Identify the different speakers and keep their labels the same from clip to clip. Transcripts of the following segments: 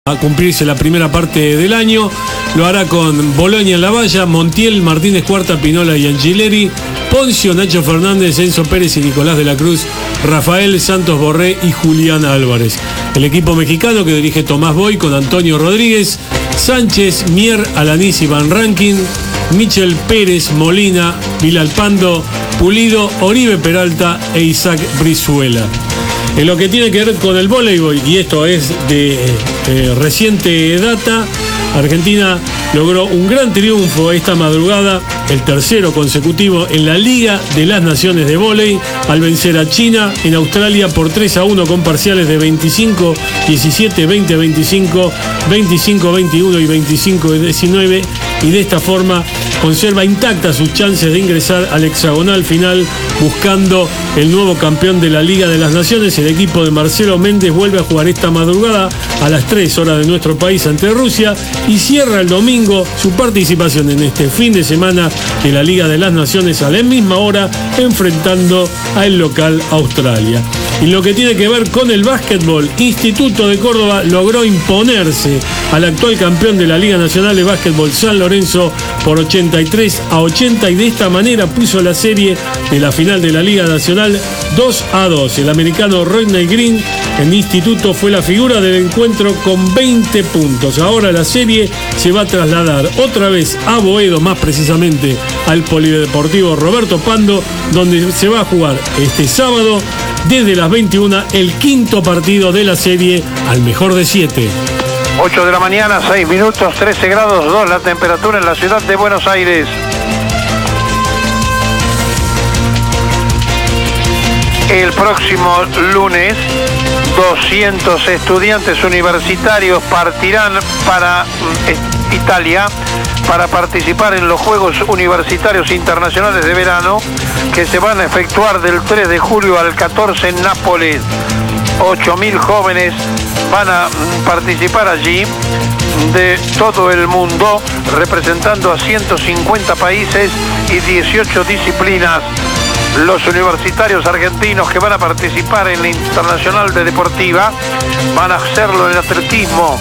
Speaker 1: a cumplirse la primera parte del año. Lo hará con Boloña en la valla, Montiel, Martínez Cuarta, Pinola y Angileri, Poncio, Nacho Fernández, Enzo Pérez y Nicolás de la Cruz, Rafael Santos Borré y Julián Álvarez. El equipo mexicano que dirige Tomás Boy con Antonio Rodríguez, Sánchez, Mier, Alanís y Van Rankin, Michel Pérez, Molina, Vilalpando, Pulido, Oribe Peralta e Isaac Brizuela. En lo que tiene que ver con el voleibol, y esto es de reciente data, Argentina logró un gran triunfo esta madrugada, el tercero consecutivo en la Liga de las Naciones de Vóley, al vencer a China en Australia por 3-1 con parciales de 25-17, 20-25, 25-21 y 25-19, y de esta forma conserva intactas sus chances de ingresar al hexagonal final buscando el nuevo campeón de la Liga de las Naciones. El equipo de Marcelo Méndez vuelve a jugar esta madrugada a las 3 horas de nuestro país ante Rusia y cierra el domingo su participación en este fin de semana de la Liga de las Naciones a la misma hora enfrentando al local Australia. Y lo que tiene que ver con el básquetbol, Instituto de Córdoba logró imponerse al actual campeón de la Liga Nacional de Básquetbol San Lorenzo por 83-80 y de esta manera puso la serie de la final de la Liga Nacional 2-2. El americano Rodney Green en Instituto fue la figura del encuentro con 20 puntos. Ahora la serie se va a trasladar otra vez a Boedo, más precisamente al Polideportivo Roberto Pando, donde se va a jugar este sábado desde las 21 el quinto partido de la serie al mejor de 7.
Speaker 2: 8 de la mañana, 6 minutos, 13 grados 2 la temperatura en la ciudad de Buenos Aires. El próximo lunes, 200 estudiantes universitarios partirán para Italia para participar en los Juegos Universitarios Internacionales de Verano que se van a efectuar del 3 de julio al 14 en Nápoles. 8.000 jóvenes van a participar allí de todo el mundo, representando a 150 países y 18 disciplinas. Los universitarios argentinos que van a participar en la Internacional de Deportiva van a hacerlo en atletismo,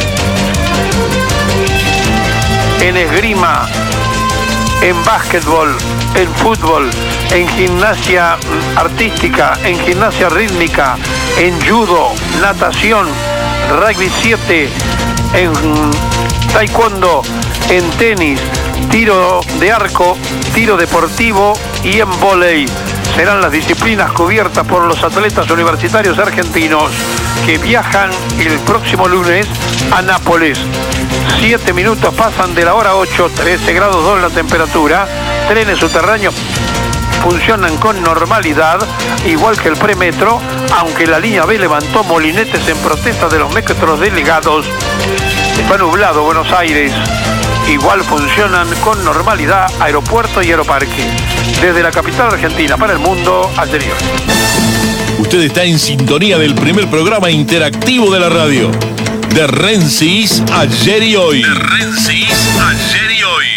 Speaker 2: en esgrima, en básquetbol, en fútbol, en gimnasia artística, en gimnasia rítmica, en judo, natación, rugby 7, en taekwondo, en tenis, tiro de arco, tiro deportivo y en vóley. Serán las disciplinas cubiertas por los atletas universitarios argentinos que viajan el próximo lunes a Nápoles. 7 minutos pasan de la hora 8, 13 grados 2 la temperatura. Trenes subterráneos funcionan con normalidad, igual que el premetro, aunque la línea B levantó molinetes en protesta de los metros delegados. Está nublado Buenos Aires. Igual funcionan con normalidad aeropuerto y aeroparque. Desde la capital argentina para el mundo, Ayer y Hoy.
Speaker 3: Usted está en sintonía del primer programa interactivo de la radio. De Rensis Ayer y Hoy. De Rensis Ayer y Hoy.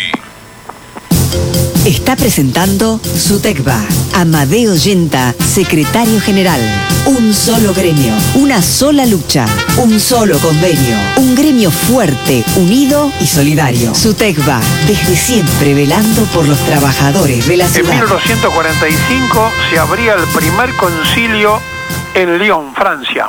Speaker 4: Está presentando SUTECBA. Amadeo Yenta, secretario general. Un solo gremio, una sola lucha, un solo convenio. Un gremio fuerte, unido y solidario. SUTECBA, desde siempre velando por los trabajadores de la ciudad.
Speaker 2: En 1945 se abría el primer concilio en Lyon, Francia.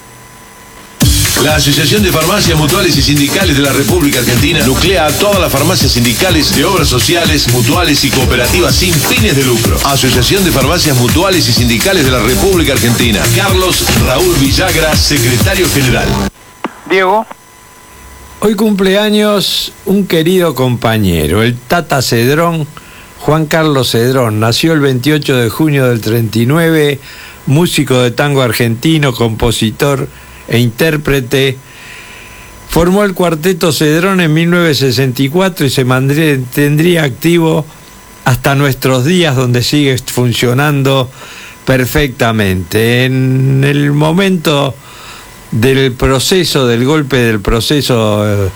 Speaker 3: La Asociación de Farmacias Mutuales y Sindicales de la República Argentina nuclea a todas las farmacias sindicales de obras sociales, mutuales y cooperativas sin fines de lucro. Asociación de Farmacias Mutuales y Sindicales de la República Argentina. Carlos Raúl Villagra, secretario general.
Speaker 2: Diego.
Speaker 5: Hoy cumpleaños un querido compañero, el Tata Cedrón, Juan Carlos Cedrón. Nació el 28 de junio del 39, músico de tango argentino, compositor e intérprete. Formó el Cuarteto Cedrón en 1964 y se mantendría activo hasta nuestros días, donde sigue funcionando perfectamente. En el momento del proceso, del golpe del proceso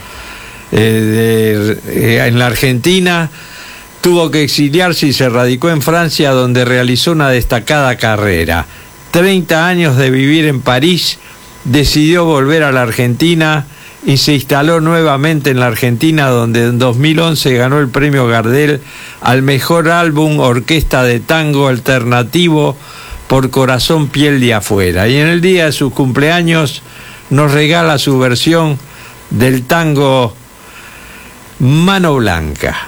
Speaker 5: en la Argentina, tuvo que exiliarse y se radicó en Francia, donde realizó una destacada carrera. 30 años de vivir en París, decidió volver a la Argentina y se instaló nuevamente en la Argentina, donde en 2011 ganó el premio Gardel al mejor álbum orquesta de tango alternativo por Corazón Piel de Afuera. Y en el día de su cumpleaños nos regala su versión del tango Mano Blanca.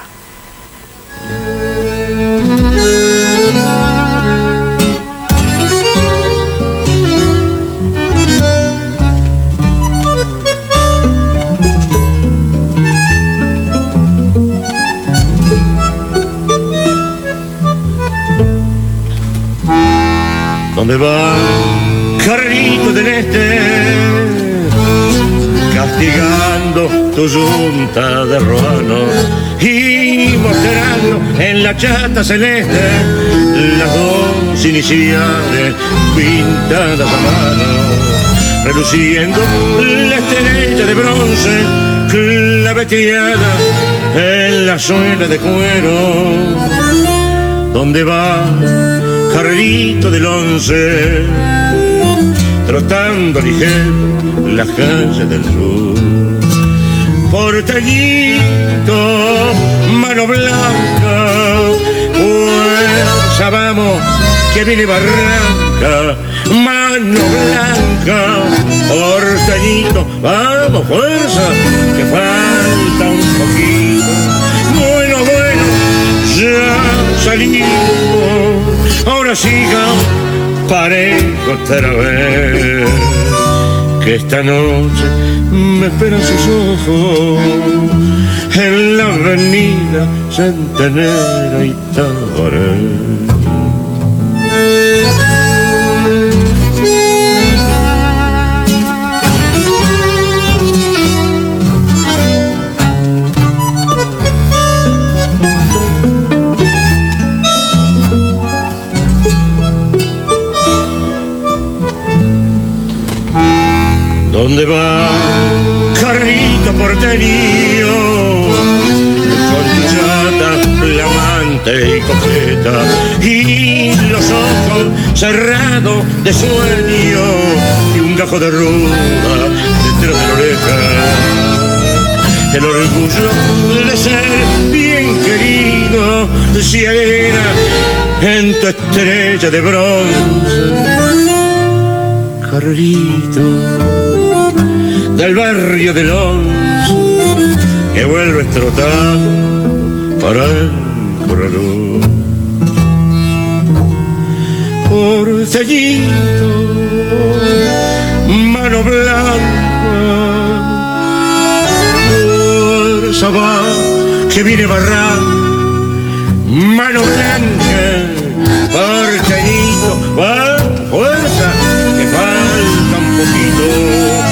Speaker 6: ¿Dónde va, Carrito del Este, castigando tu yunta de ruanos y mostrando en la chata celeste las dos iniciales pintadas a mano, reluciendo la estrella de bronce claveteada en la suela de cuero? ¿Dónde va, Carrito del 11, trotando ligero las calles del sur? Porteñito, mano blanca, fuerza, vamos, que viene Barranca. Mano blanca, porteñito, vamos, fuerza, que falta un poquito. Bueno, ya salimos. Ahora siga parejo otra vez, que esta noche me esperan sus ojos en la avenida Centenera y Tabaré. ¿Dónde va, Carrito porteño, con tu chata flamante y coqueta y los ojos cerrados de sueño y un gajo de ruda detrás de la oreja? El orgullo de ser bien querido si era en tu estrella de bronce, Carrito del barrio del Once, que vuelve trotando para el corredor. Porteñito, mano blanca, fuerza va, que viene Barranca. Mano blanca, porteñito, va, fuerza, que falta un poquito.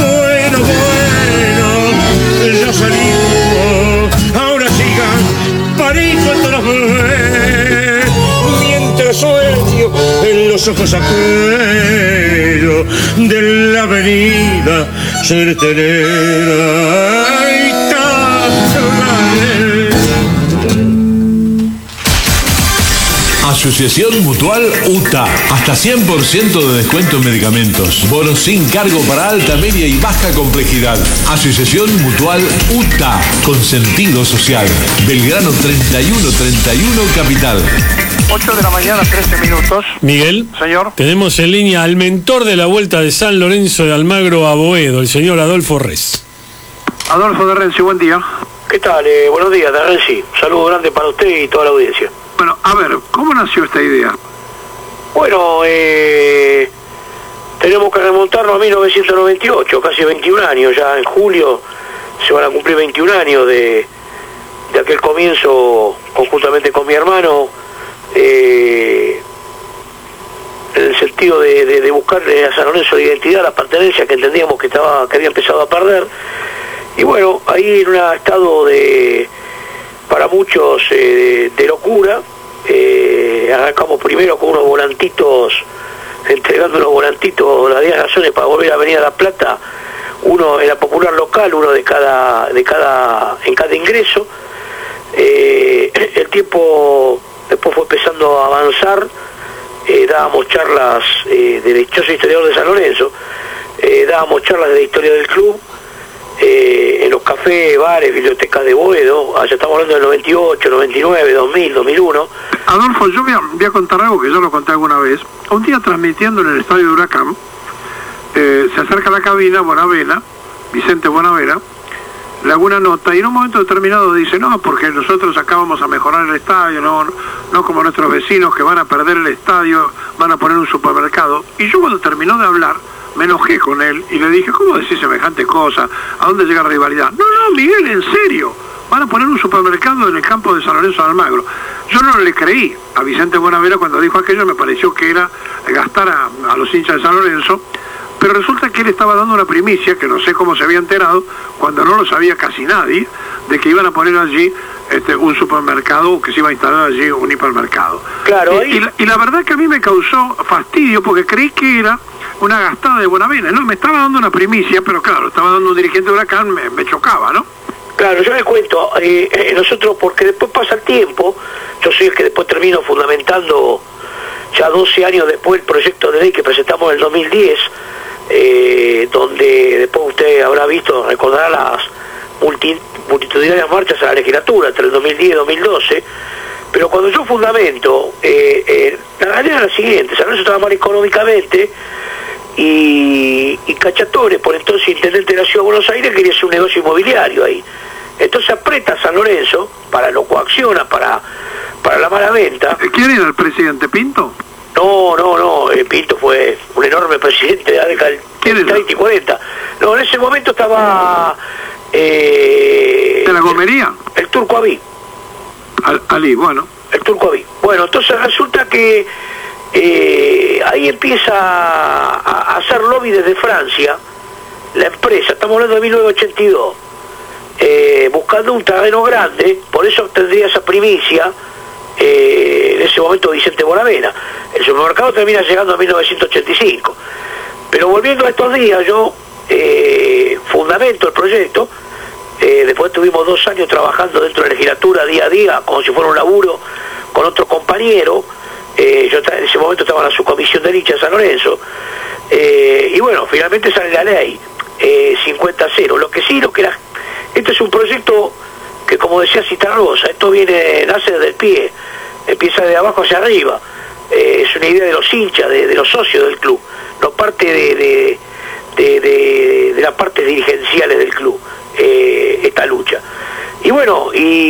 Speaker 6: Ya salimos, ahora sigan parejo todas las veces, mientras sueño en los ojos aquellos de la avenida Centenera.
Speaker 3: Asociación Mutual UTA. Hasta 100% de descuento en medicamentos. Bonos sin cargo para alta, media y baja complejidad. Asociación Mutual UTA. Con sentido social. Belgrano 3131 Capital.
Speaker 2: 8 de la mañana, 13 minutos.
Speaker 1: Miguel.
Speaker 2: Señor.
Speaker 1: Tenemos en línea al mentor de la Vuelta de San Lorenzo de Almagro a Boedo, el señor Adolfo Res.
Speaker 2: Adolfo de Renzi, buen día.
Speaker 7: ¿Qué tal? Buenos días, de Renzi. Un saludo grande para usted y toda la audiencia.
Speaker 2: Bueno, a ver, ¿cómo nació esta idea?
Speaker 7: Bueno, tenemos que remontarnos a 1998, casi 21 años, ya en julio se van a cumplir 21 años de aquel comienzo conjuntamente con mi hermano, en el sentido de buscarle a San Lorenzo la identidad, la pertenencia que entendíamos que había empezado a perder. Y bueno, ahí en un estado para muchos de locura, arrancamos primero con unos volantitos, entregando unos volantitos, las 10 razones para volver a venir a La Plata, uno en la popular local, uno en cada ingreso. El tiempo después fue empezando a avanzar, dábamos charlas yo soy historiador de San Lorenzo, dábamos charlas de la historia del club, café, bares, bibliotecas de Boedo, allá estamos hablando del 98, 99, 2000, 2001.
Speaker 8: Adolfo, yo voy a contar algo que yo lo conté alguna vez. Un día transmitiendo en el estadio de Huracán, se acerca a la cabina Bonavena, Vicente Bonavena, le hago una nota y en un momento determinado dice, no, porque nosotros acá vamos a mejorar el estadio, no como nuestros vecinos que van a perder el estadio, van a poner un supermercado. Y yo cuando terminó de hablar, me enojé con él y le dije, ¿cómo decís semejante cosa? ¿A dónde llega la rivalidad? No, Miguel, en serio, van a poner un supermercado en el campo de San Lorenzo de Almagro. Yo no le creí a Vicente Bonavena cuando dijo aquello, me pareció que era gastar a los hinchas de San Lorenzo. Pero resulta que él estaba dando una primicia, que no sé cómo se había enterado, cuando no lo sabía casi nadie, de que iban a poner allí un supermercado, o que se iba a instalar allí un hipermercado.
Speaker 7: Claro.
Speaker 8: Y la verdad que a mí me causó fastidio, porque creí que era una gastada de Bonavena. No, me estaba dando una primicia, pero claro, estaba dando un dirigente de Huracán, me chocaba, ¿no?
Speaker 7: Claro, yo les cuento, nosotros, porque después pasa el tiempo, yo soy el que después termino fundamentando, ya 12 años después, el proyecto de ley que presentamos en el 2010, donde después usted habrá visto, recordará las multitudinarias marchas a la legislatura entre el 2010 y 2012, pero cuando yo fundamento, la realidad era la siguiente: San Lorenzo estaba mal económicamente y Cachatore, por entonces intendente de la Ciudad de Buenos Aires, quería hacer un negocio inmobiliario ahí. Entonces aprieta a San Lorenzo, lo coacciona para la mala venta.
Speaker 8: ¿Quién era el presidente, Pinto?
Speaker 7: No, Pinto fue un enorme presidente de la década del 30 y 40. No, en ese momento estaba...
Speaker 8: ¿De la Gomería?
Speaker 7: El Turco Abí.
Speaker 8: Ali, bueno.
Speaker 7: El Turco Abí. Bueno, entonces resulta que ahí empieza a hacer lobby desde Francia, la empresa, estamos hablando de 1982, buscando un terreno grande, por eso tendría esa primicia, en ese momento Vicente Bonavena. El supermercado termina llegando a 1985. Pero volviendo a estos días, yo fundamento el proyecto. Después tuvimos 2 años trabajando dentro de la legislatura día a día, como si fuera un laburo, con otro compañero. Yo en ese momento estaba en la subcomisión de hinchas de San Lorenzo. Y bueno, finalmente sale la ley 50-0. Lo que era, este es un proyecto que, como decía Citarrosa, esto nace desde el pie, empieza de abajo hacia arriba. Es una idea de los hinchas, de los socios del club, no parte de las partes dirigenciales del club, esta lucha. Y bueno,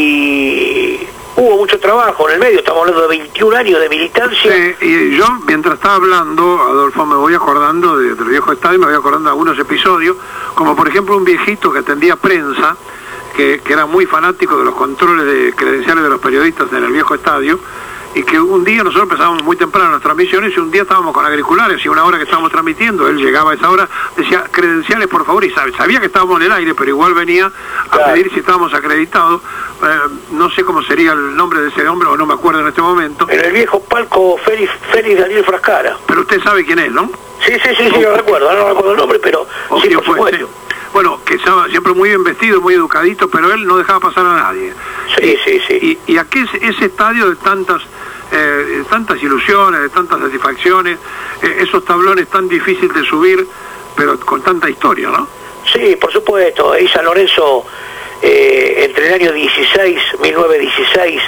Speaker 7: hubo mucho trabajo en el medio, estamos hablando de 21 años de militancia.
Speaker 8: Y yo, mientras estaba hablando, Adolfo, me voy acordando del viejo estadio, me voy acordando de algunos episodios, como por ejemplo un viejito que atendía prensa, que era muy fanático de los controles de credenciales de los periodistas en el viejo estadio, y que un día nosotros empezábamos muy temprano en las transmisiones y un día estábamos con auriculares y una hora que estábamos transmitiendo, él llegaba a esa hora, decía, credenciales por favor, y sabía que estábamos en el aire, pero igual venía a pedir si estábamos acreditados. No sé cómo sería el nombre de ese hombre, o no me acuerdo en este momento.
Speaker 7: En el viejo palco Félix Daniel Frascara.
Speaker 8: Pero usted sabe quién es, ¿no?
Speaker 7: Sí, lo recuerdo, no recuerdo el nombre, pero sí, por supuesto.
Speaker 8: Bueno, que estaba siempre muy bien vestido, muy educadito, pero él no dejaba pasar a nadie.
Speaker 7: Sí.
Speaker 8: Y aquí ese estadio de tantas ilusiones, de tantas satisfacciones, esos tablones tan difíciles de subir, pero con tanta historia, ¿no?
Speaker 7: Sí, por supuesto. Ahí San Lorenzo, entre el año 1916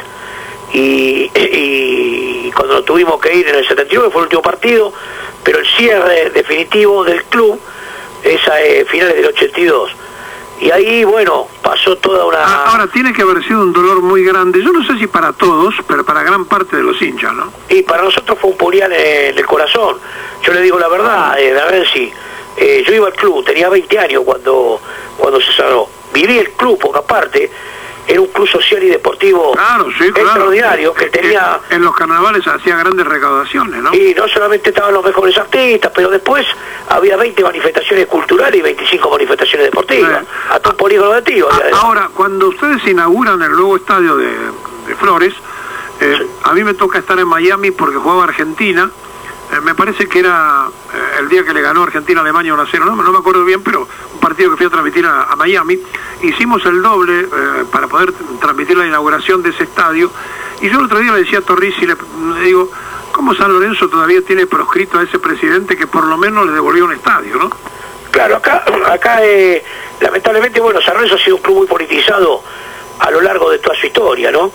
Speaker 7: y cuando nos tuvimos que ir en el 79, fue el último partido, pero el cierre definitivo del club es a finales del 82. Y ahí, bueno, pasó toda una...
Speaker 8: Ahora, tiene que haber sido un dolor muy grande, yo no sé si para todos, pero para gran parte de los hinchas, ¿no?
Speaker 7: Y para nosotros fue un puñal en el corazón. Yo le digo la verdad, yo iba al club, tenía 20 años cuando se cerró. Viví el club, porque aparte era un club social y deportivo extraordinario, que tenía...
Speaker 8: En los carnavales hacía grandes recaudaciones, ¿no?
Speaker 7: Y no solamente estaban los mejores artistas, pero después había 20 manifestaciones culturales y 25 manifestaciones deportivas. Hasta un polígono de tiro.
Speaker 8: Ahora, cuando ustedes inauguran el nuevo estadio de Flores, a mí me toca estar en Miami porque jugaba Argentina. Me parece que era el día que le ganó Argentina a Alemania 1-0, no me acuerdo bien, pero un partido que fui a transmitir a Miami. Hicimos el doble para poder transmitir la inauguración de ese estadio. Y yo el otro día le decía a Torrisi, le digo, ¿cómo San Lorenzo todavía tiene proscrito a ese presidente que por lo menos le devolvió un estadio, no?
Speaker 7: Claro, acá lamentablemente, bueno, San Lorenzo ha sido un club muy politizado a lo largo de toda su historia, ¿no?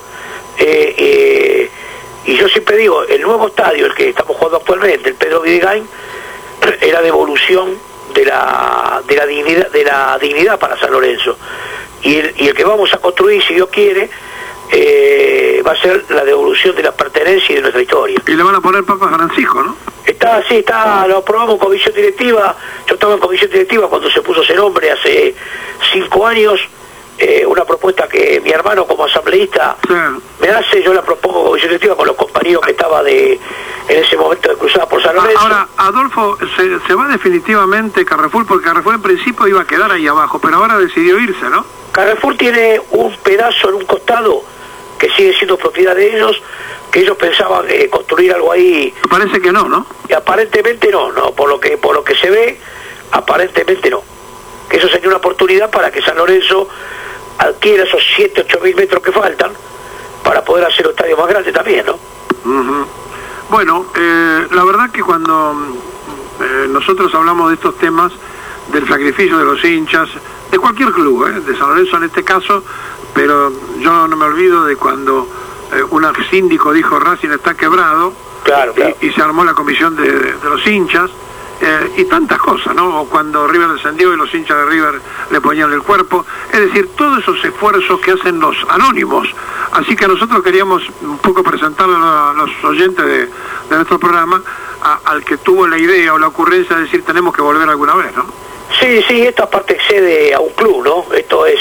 Speaker 7: Y yo siempre digo, el nuevo estadio, el que estamos jugando actualmente, el Pedro Videgain, era devolución de la dignidad para San Lorenzo. Y el que vamos a construir, si Dios quiere, va a ser la devolución de la pertenencia y de nuestra historia.
Speaker 8: Y le van a poner Papa Francisco, ¿no?
Speaker 7: Lo aprobamos en comisión directiva. Yo estaba en comisión directiva cuando se puso ese nombre hace 5 años. Una propuesta que mi hermano como asambleísta me hace, yo la propongo en comisión directiva con los compañeros que estaba en ese momento de cruzada por San Lorenzo.
Speaker 8: Ahora, Adolfo, se va definitivamente Carrefour, porque Carrefour en principio iba a quedar ahí abajo, pero ahora decidió irse, ¿no?
Speaker 7: Carrefour tiene un pedazo en un costado que sigue siendo propiedad de ellos, que ellos pensaban construir algo ahí.
Speaker 8: Parece que no, ¿no?
Speaker 7: Y aparentemente no, por lo que se ve, aparentemente no. Que eso sería una oportunidad para que San Lorenzo adquiera esos 7-8 mil metros que faltan para poder hacer un estadio más grande también, ¿no?
Speaker 8: Uh-huh. Bueno, la verdad que cuando nosotros hablamos de estos temas, del sacrificio de los hinchas, de cualquier club, de San Lorenzo en este caso, pero yo no me olvido de cuando un síndico dijo Racing está quebrado,
Speaker 7: claro.
Speaker 8: Y se armó la comisión de los hinchas, y tantas cosas, ¿no? O cuando River descendió y los hinchas de River le ponían el cuerpo, es decir, todos esos esfuerzos que hacen los anónimos. Así que nosotros queríamos un poco presentarle a los oyentes de nuestro programa al que tuvo la idea o la ocurrencia de decir tenemos que volver alguna vez, ¿no?
Speaker 7: Sí, esto aparte excede a un club, ¿no? Esto es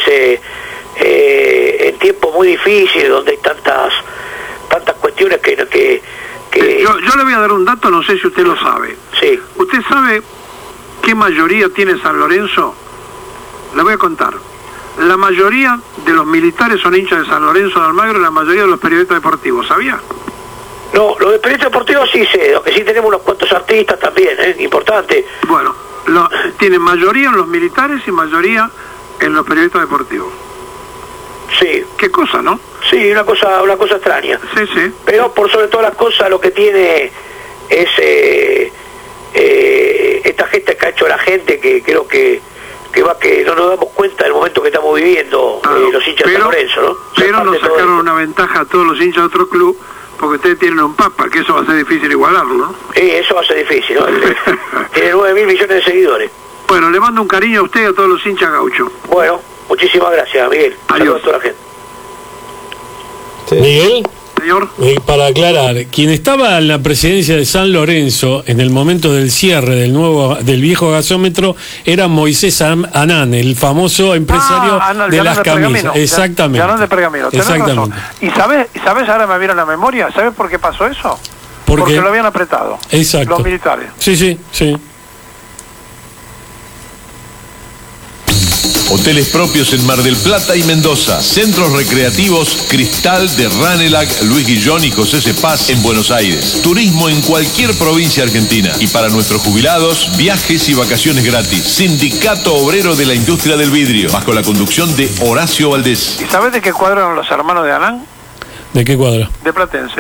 Speaker 7: en tiempos muy difíciles donde hay tantas cuestiones que
Speaker 8: yo le voy a dar un dato, no sé si usted lo sabe.
Speaker 7: Sí.
Speaker 8: ¿Usted sabe qué mayoría tiene San Lorenzo? Le voy a contar. La mayoría de los militares son hinchas de San Lorenzo de Almagro y la mayoría de los periodistas deportivos, ¿sabía?
Speaker 7: No, los de periodistas deportivos sí sé, lo que sí tenemos unos cuantos artistas también, importante.
Speaker 8: Bueno, tienen mayoría en los militares y mayoría en los periodistas deportivos.
Speaker 7: Sí.
Speaker 8: ¿Qué cosa, no?
Speaker 7: Sí, una cosa extraña.
Speaker 8: Sí.
Speaker 7: Pero por sobre todas las cosas lo que tiene es esta gesta que ha hecho la gente, que creo que no nos damos cuenta del momento que estamos viviendo, los hinchas de San Lorenzo, ¿no?
Speaker 8: Pero nos sacaron una ventaja a todos los hinchas de otro club, porque ustedes tienen un papa, que eso va a ser difícil igualarlo, ¿no?
Speaker 7: Sí, eso va a ser difícil, ¿no? Tiene 9.000 millones de seguidores.
Speaker 8: Bueno, le mando un cariño a usted y a todos los hinchas gauchos.
Speaker 7: Bueno, muchísimas gracias, Miguel. Saludos a toda la gente.
Speaker 1: Sí. Miguel,
Speaker 8: señor.
Speaker 1: Para aclarar, quien estaba en la presidencia de San Lorenzo en el momento del cierre del viejo gasómetro era Moisés Anán, el famoso empresario de las camisas. Exactamente.
Speaker 8: Anán de Pergamino.
Speaker 1: Exactamente.
Speaker 8: ¿Y sabes ahora me viene a la memoria? ¿Sabes por qué pasó eso? Porque lo habían apretado.
Speaker 1: Exacto.
Speaker 8: Los militares.
Speaker 1: Sí.
Speaker 3: Hoteles propios en Mar del Plata y Mendoza. Centros recreativos Cristal de Ranelac, Luis Guillón y José Cepaz en Buenos Aires. Turismo en cualquier provincia argentina. Y para nuestros jubilados, viajes y vacaciones gratis. Sindicato Obrero de la Industria del Vidrio, bajo la conducción de Horacio Valdés.
Speaker 8: ¿Y sabes de qué cuadro eran los hermanos de Anán?
Speaker 1: ¿De qué cuadro?
Speaker 8: De Platense.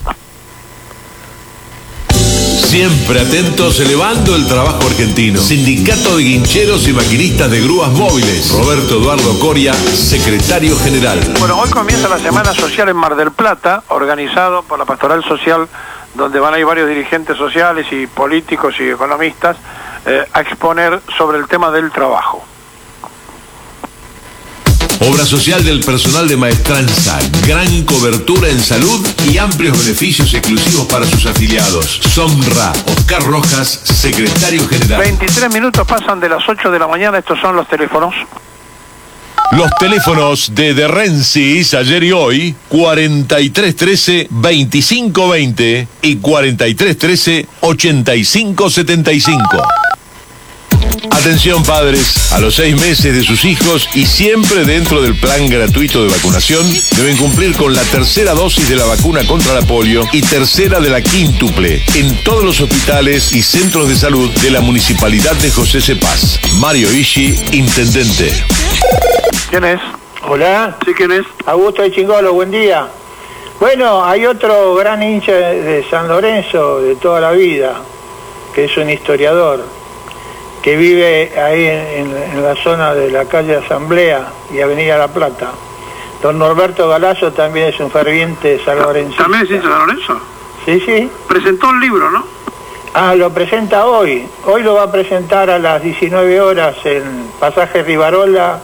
Speaker 3: Siempre atentos, elevando el trabajo argentino. Sindicato de Guincheros y Maquinistas de Grúas Móviles. Roberto Eduardo Coria, secretario general.
Speaker 8: Bueno, hoy comienza la Semana Social en Mar del Plata, organizado por la Pastoral Social, donde van a ir varios dirigentes sociales y políticos y economistas a exponer sobre el tema del trabajo.
Speaker 3: Obra social del personal de maestranza, gran cobertura en salud y amplios beneficios exclusivos para sus afiliados. Somra, Oscar Rojas, secretario general.
Speaker 8: 23 minutos pasan de las 8 de la mañana, estos son los teléfonos.
Speaker 3: Los teléfonos de Rensis ayer y hoy, 4313-2520 y 4313-8575. Atención padres, a los 6 meses de sus hijos y siempre dentro del plan gratuito de vacunación, deben cumplir con la tercera dosis de la vacuna contra la polio y tercera de la quíntuple en todos los hospitales y centros de salud de la Municipalidad de José Cepaz. Mario Ishi, intendente.
Speaker 8: ¿Quién es?
Speaker 9: Hola.
Speaker 8: ¿Sí, quién es?
Speaker 9: Augusto de Chingolo, buen día. Bueno, hay otro gran hincha de San Lorenzo de toda la vida, que es un historiador. que vive ahí en la zona de la calle Asamblea y Avenida La Plata. Don Norberto Galazo también es un ferviente sanlorencista.
Speaker 8: ¿También es hincha de San Lorenzo?
Speaker 9: Sí, sí.
Speaker 8: Presentó el libro, ¿no?
Speaker 9: Ah, lo presenta hoy. Hoy lo va a presentar a las 19 horas en Pasaje Rivarola,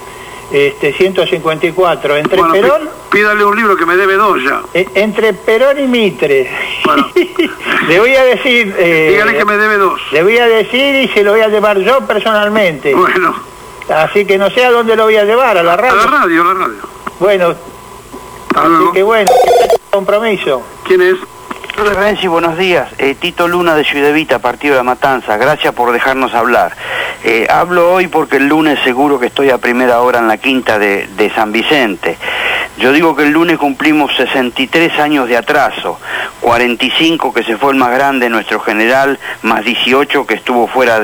Speaker 9: 154, entre
Speaker 8: bueno,
Speaker 9: Perón...
Speaker 8: Pídale un libro que me debe 2 ya.
Speaker 9: Entre Perón y Mitre.
Speaker 8: Bueno.
Speaker 9: Le voy a decir...
Speaker 8: dígale que me debe 2.
Speaker 9: Le voy a decir y se lo voy a llevar yo personalmente.
Speaker 8: Bueno.
Speaker 9: Así que no sé a dónde lo voy a llevar, a la radio.
Speaker 8: A la radio.
Speaker 9: Bueno. Así que bueno, compromiso.
Speaker 8: ¿Quién es?
Speaker 10: Renzi, buenos días. Tito Luna de Ciudad Evita, Partido de La Matanza. Gracias por dejarnos hablar. Hablo hoy porque el lunes seguro que estoy a primera hora en la quinta de San Vicente. Yo digo que el lunes cumplimos 63 años de atraso, 45 que se fue el más grande, nuestro general, más 18 que estuvo fuera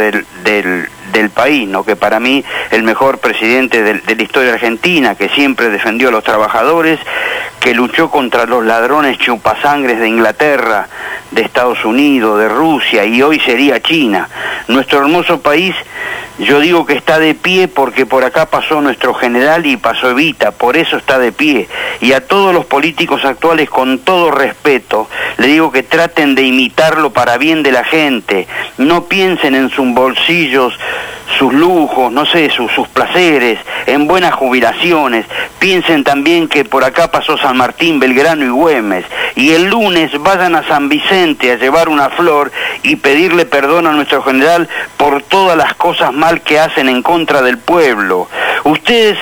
Speaker 10: del país, ¿no? Que para mí el mejor presidente de la historia argentina, que siempre defendió a los trabajadores, que luchó contra los ladrones chupasangres de Inglaterra, de Estados Unidos, de Rusia, y hoy sería China. Nuestro hermoso país, yo digo que está de pie porque por acá pasó nuestro general y pasó Evita, por eso está de pie. Y a todos los políticos actuales, con todo respeto, le digo que traten de imitarlo para bien de la gente. No piensen en sus bolsillos, sus lujos, no sé, sus placeres, en buenas jubilaciones. Piensen también que por acá pasó San Martín, Belgrano y Güemes. Y el lunes vayan a San Vicente a llevar una flor y pedirle perdón a nuestro general por todas las cosas mal que hacen en contra del pueblo. Ustedes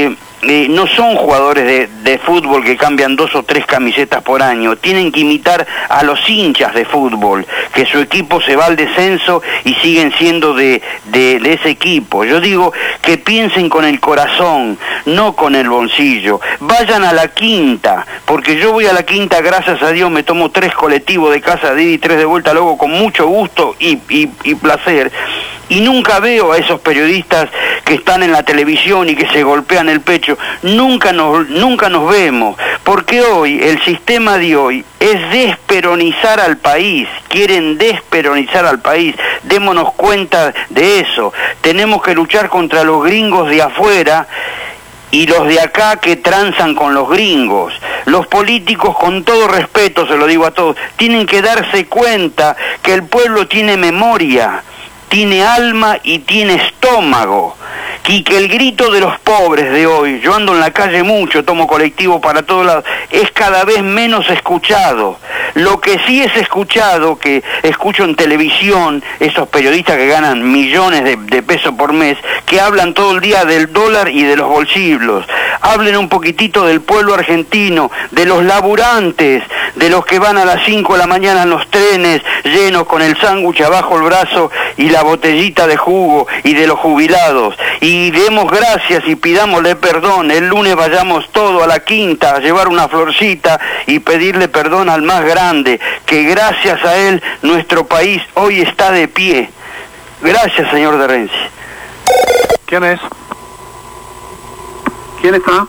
Speaker 10: no son jugadores de fútbol que cambian 2 o 3 camisetas por año. Tienen que imitar a los hinchas de fútbol, que su equipo se va al descenso y siguen siendo de ese equipo. Yo digo que piensen con el corazón, no con el bolsillo. Vayan a la quinta, porque yo voy a la quinta, gracias a Dios, me tomo 3 colectivos de casa de ida y 3 de vuelta, luego con mucho gusto y placer. Y nunca veo a esos periodistas que están en la televisión y que se golpean el pecho. Nunca nos vemos, porque hoy, el sistema de hoy, es desperonizar al país. Quieren desperonizar al país. Démonos cuenta de eso. Tenemos que luchar contra los gringos de afuera y los de acá que transan con los gringos. Los políticos, con todo respeto, se lo digo a todos, tienen que darse cuenta que el pueblo tiene memoria, tiene alma y tiene estómago, y que el grito de los pobres de hoy, yo ando en la calle mucho, tomo colectivo para todos lados, es cada vez menos escuchado. Lo que sí es escuchado, que escucho en televisión, esos periodistas que ganan millones de pesos por mes, que hablan todo el día del dólar y de los bolsillos. Hablen un poquitito del pueblo argentino, de los laburantes, de los que van a las 5 de la mañana en los trenes, llenos con el sándwich abajo el brazo y la botellita de jugo, y de los jubilados. Y demos gracias y pidámosle perdón. El lunes vayamos todos a la quinta a llevar una florcita y pedirle perdón al más grande, que gracias a él nuestro país hoy está de pie. Gracias, señor de Renzi.
Speaker 8: ¿Quién es? ¿Quién está?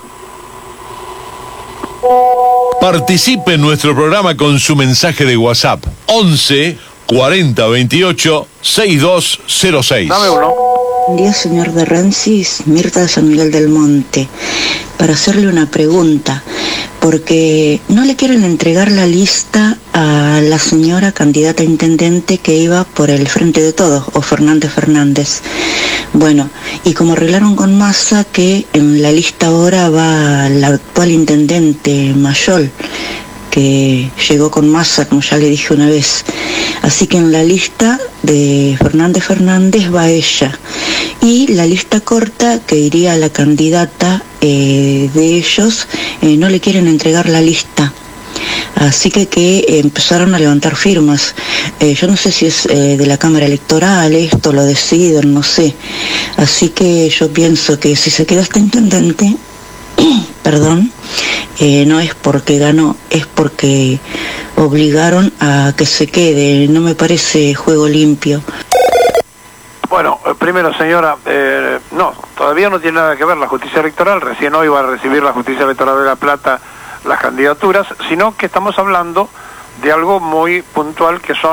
Speaker 3: Participe en nuestro programa con su mensaje de WhatsApp 11 40 28 6206.
Speaker 8: Dame uno.
Speaker 11: Buen día, señor de Renzi, Mirta de San Miguel del Monte, para hacerle una pregunta, porque no le quieren entregar la lista a la señora candidata a intendente que iba por el Frente de Todos, o Fernández. Bueno, y como arreglaron con Massa que en la lista ahora va la actual intendente Mayol, que llegó con Massa, como ya le dije una vez. Así que en la lista de Fernández va ella. Y la lista corta, que iría a la candidata de ellos, no le quieren entregar la lista. Así que empezaron a levantar firmas. Yo no sé si es de la Cámara Electoral, esto lo deciden, no sé. Así que yo pienso que si se queda esta intendente, perdón, no es porque ganó, es porque obligaron a que se quede. No me parece juego limpio.
Speaker 8: Bueno, primero, señora, no, todavía no tiene nada que ver la justicia electoral. Recién hoy va a recibir la justicia electoral de La Plata las candidaturas, sino que estamos hablando de algo muy puntual, que son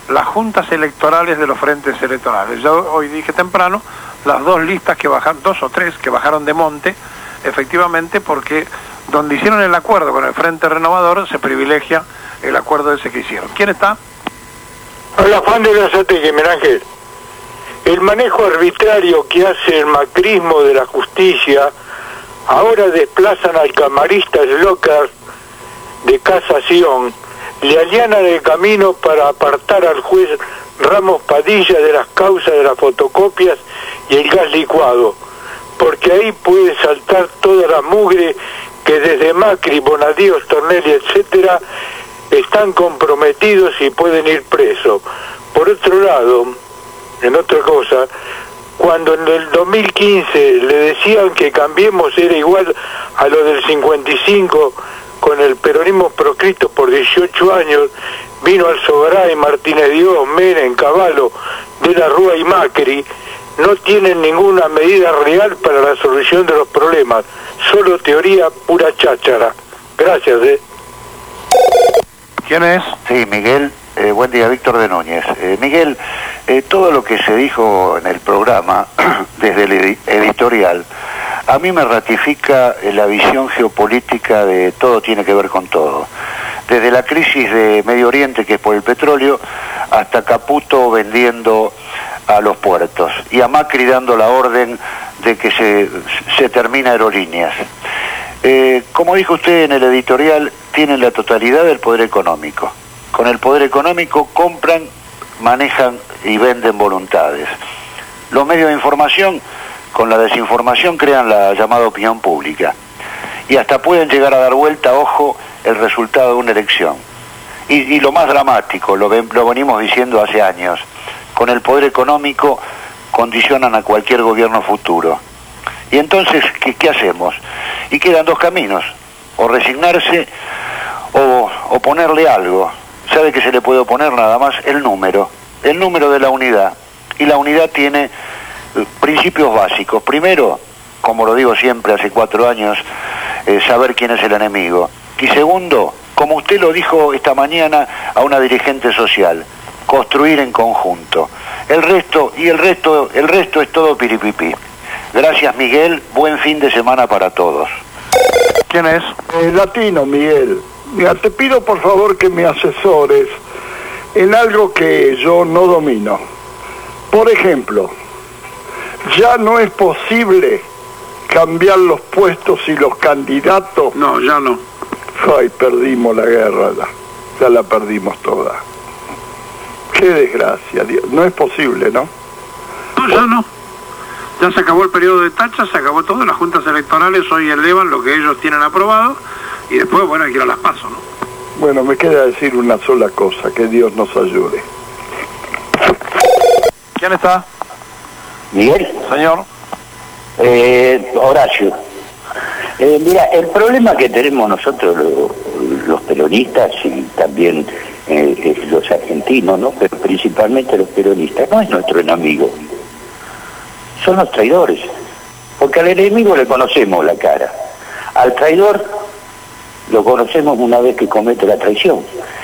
Speaker 8: las juntas electorales de los frentes electorales. Yo hoy dije temprano, las dos listas que bajaron, 2 o 3 que bajaron de monte, efectivamente porque donde hicieron el acuerdo con el Frente Renovador se privilegia el acuerdo ese que hicieron. ¿Quién está?
Speaker 12: Hola, Juan de la Zateque, Menángel. El manejo arbitrario que hace el macrismo de la justicia, ahora desplazan al camarista Slocar de casación, le allanan el camino para apartar al juez Ramos Padilla de las causas de las fotocopias y el gas licuado, porque ahí puede saltar toda la mugre que desde Macri, Bonadío, Stornelli, etcétera, están comprometidos y pueden ir presos. Por otro lado, en otra cosa, cuando en el 2015 le decían que Cambiemos era igual a lo del 55 con el peronismo proscrito por 18 años, vino Alzogaray, Martínez Dios, Menem, Cavallo, De la Rúa y Macri, no tienen ninguna medida real para la solución de los problemas, solo teoría pura cháchara. Gracias,
Speaker 8: ¿Quién es?
Speaker 13: Sí, Miguel. Buen día, Víctor de Núñez. Miguel, todo lo que se dijo en el programa, desde el editorial, a mí me ratifica la visión geopolítica de todo tiene que ver con todo. Desde la crisis de Medio Oriente, que es por el petróleo, hasta Caputo vendiendo a los puertos y a Macri dando la orden de que se termina Aerolíneas. Como dijo usted en el editorial, tienen la totalidad del poder económico. Con el poder económico compran, manejan y venden voluntades. Los medios de información, con la desinformación, crean la llamada opinión pública. Y hasta pueden llegar a dar vuelta, ojo, el resultado de una elección. Y lo más dramático, lo venimos diciendo hace años, con el poder económico condicionan a cualquier gobierno futuro. Y entonces, ¿qué hacemos? Y quedan dos caminos, o resignarse o ponerle algo. ¿Sabe que se le puede oponer nada más? El número de la unidad. Y la unidad tiene principios básicos. Primero, como lo digo siempre hace 4 años, saber quién es el enemigo. Y segundo, como usted lo dijo esta mañana a una dirigente social, construir en conjunto. El resto es todo piripipí. Gracias, Miguel. Buen fin de semana para todos.
Speaker 8: ¿Quién es?
Speaker 12: Latino, Miguel. Mira, te pido por favor que me asesores en algo que yo no domino. Por ejemplo, ya no es posible cambiar los puestos y los candidatos.
Speaker 8: No, ya no.
Speaker 12: Ay, perdimos la guerra, ya la perdimos toda. Qué desgracia, Dios. No es posible, ¿no?
Speaker 8: No, ya no. Ya se acabó el periodo de tacha, se acabó todo. Las juntas electorales hoy elevan lo que ellos tienen aprobado y después, bueno, hay que ir a las PASO, ¿no?
Speaker 12: Bueno, me queda decir una sola cosa, que Dios nos ayude.
Speaker 8: ¿Quién está?
Speaker 14: Miguel.
Speaker 8: Señor.
Speaker 14: Horacio. Mira, el problema que tenemos nosotros los peronistas y también los argentinos, ¿no? Pero principalmente los peronistas, no es nuestro enemigo. Son los traidores. Porque al enemigo le conocemos la cara. Al traidor lo conocemos una vez que comete la traición.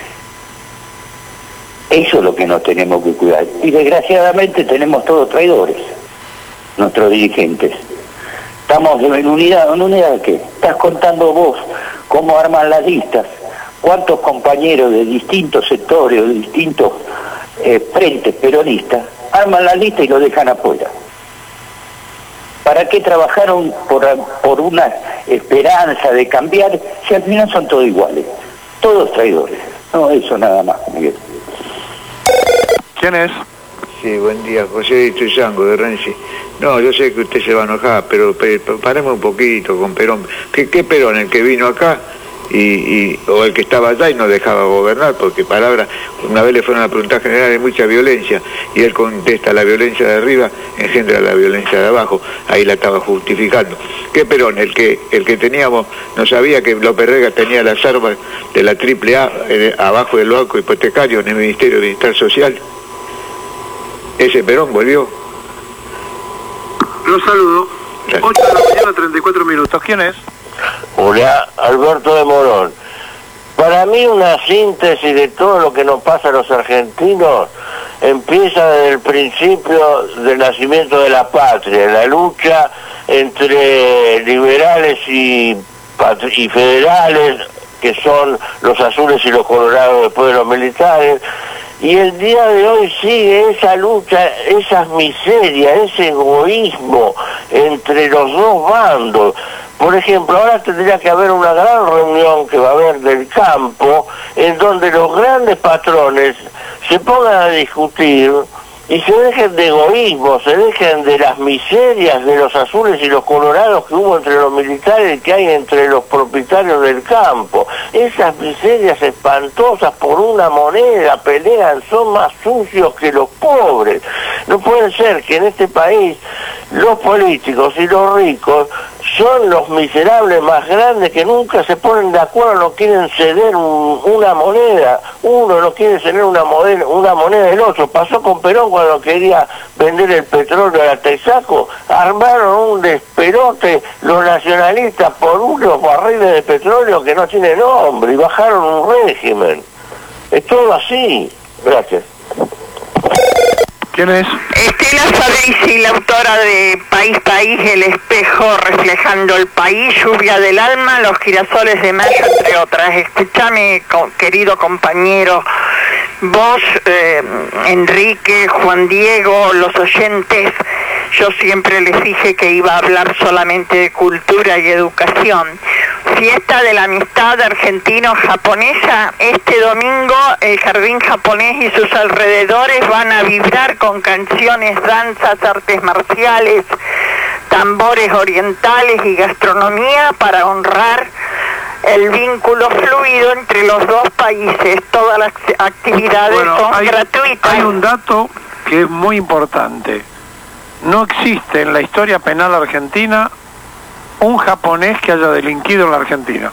Speaker 14: Eso es lo que nos tenemos que cuidar. Y desgraciadamente tenemos todos traidores, nuestros dirigentes. Estamos en unidad. ¿En unidad de qué? Estás contando vos cómo arman las listas, cuántos compañeros de distintos sectores, de distintos frentes peronistas, arman la lista y lo dejan afuera. ¿Para qué trabajaron por una esperanza de cambiar si al final son todos iguales? Todos traidores. No, eso nada más, Miguel.
Speaker 8: ¿Quién es?
Speaker 15: Sí, buen día, José Tuyango de Renzi. No, yo sé que usted se va a enojar, pero paremos un poquito con Perón. ¿Qué Perón? ¿El que vino acá o el que estaba allá y no dejaba gobernar? Porque palabras, una vez le fueron a preguntar general de mucha violencia y él contesta: la violencia de arriba engendra la violencia de abajo. Ahí la estaba justificando. ¿Qué Perón? El que teníamos, no sabía que López Rega tenía las armas de la AAA abajo del banco hipotecario en el Ministerio de Bienestar Social. Ese Perón volvió.
Speaker 8: Los saludo. 8 de la mañana, 34 minutos. ¿Quién es?
Speaker 16: Hola, Alberto de Morón. Para mí una síntesis de todo lo que nos pasa a los argentinos empieza desde el principio del nacimiento de la patria, la lucha entre liberales y federales, que son los azules y los colorados después de los militares, y el día de hoy sigue esa lucha, esas miserias, ese egoísmo entre los dos bandos. Por ejemplo, ahora tendría que haber una gran reunión que va a haber del campo, en donde los grandes patrones se pongan a discutir y se dejen de egoísmo, se dejen de las miserias de los azules y los colorados que hubo entre los militares y que hay entre los propietarios del campo. Esas miserias espantosas por una moneda pelean, son más sucios que los pobres. No puede ser que en este país los políticos y los ricos son los miserables más grandes que nunca se ponen de acuerdo, no quieren ceder una moneda, uno no quiere ceder una moneda del otro. Pasó con Perón cuando quería vender el petróleo a Texaco, armaron un despelote los nacionalistas por unos barriles de petróleo que no tienen nombre y bajaron un régimen. Es todo así. Gracias.
Speaker 8: ¿Quién es?
Speaker 17: Estela Fabrici, la autora de País, País, El espejo reflejando el país, Lluvia del alma, Los girasoles de mayo, entre otras. Escúchame, querido compañero, vos, Enrique, Juan Diego, los oyentes, yo siempre les dije que iba a hablar solamente de cultura y educación. Fiesta de la amistad argentino-japonesa. Este domingo el jardín japonés y sus alrededores van a vibrar con canciones, danzas, artes marciales, tambores orientales y gastronomía para honrar el vínculo fluido entre los dos países. Todas las actividades son gratuitas.
Speaker 8: Hay un dato que es muy importante. No existe en la historia penal argentina un japonés que haya delinquido en la Argentina.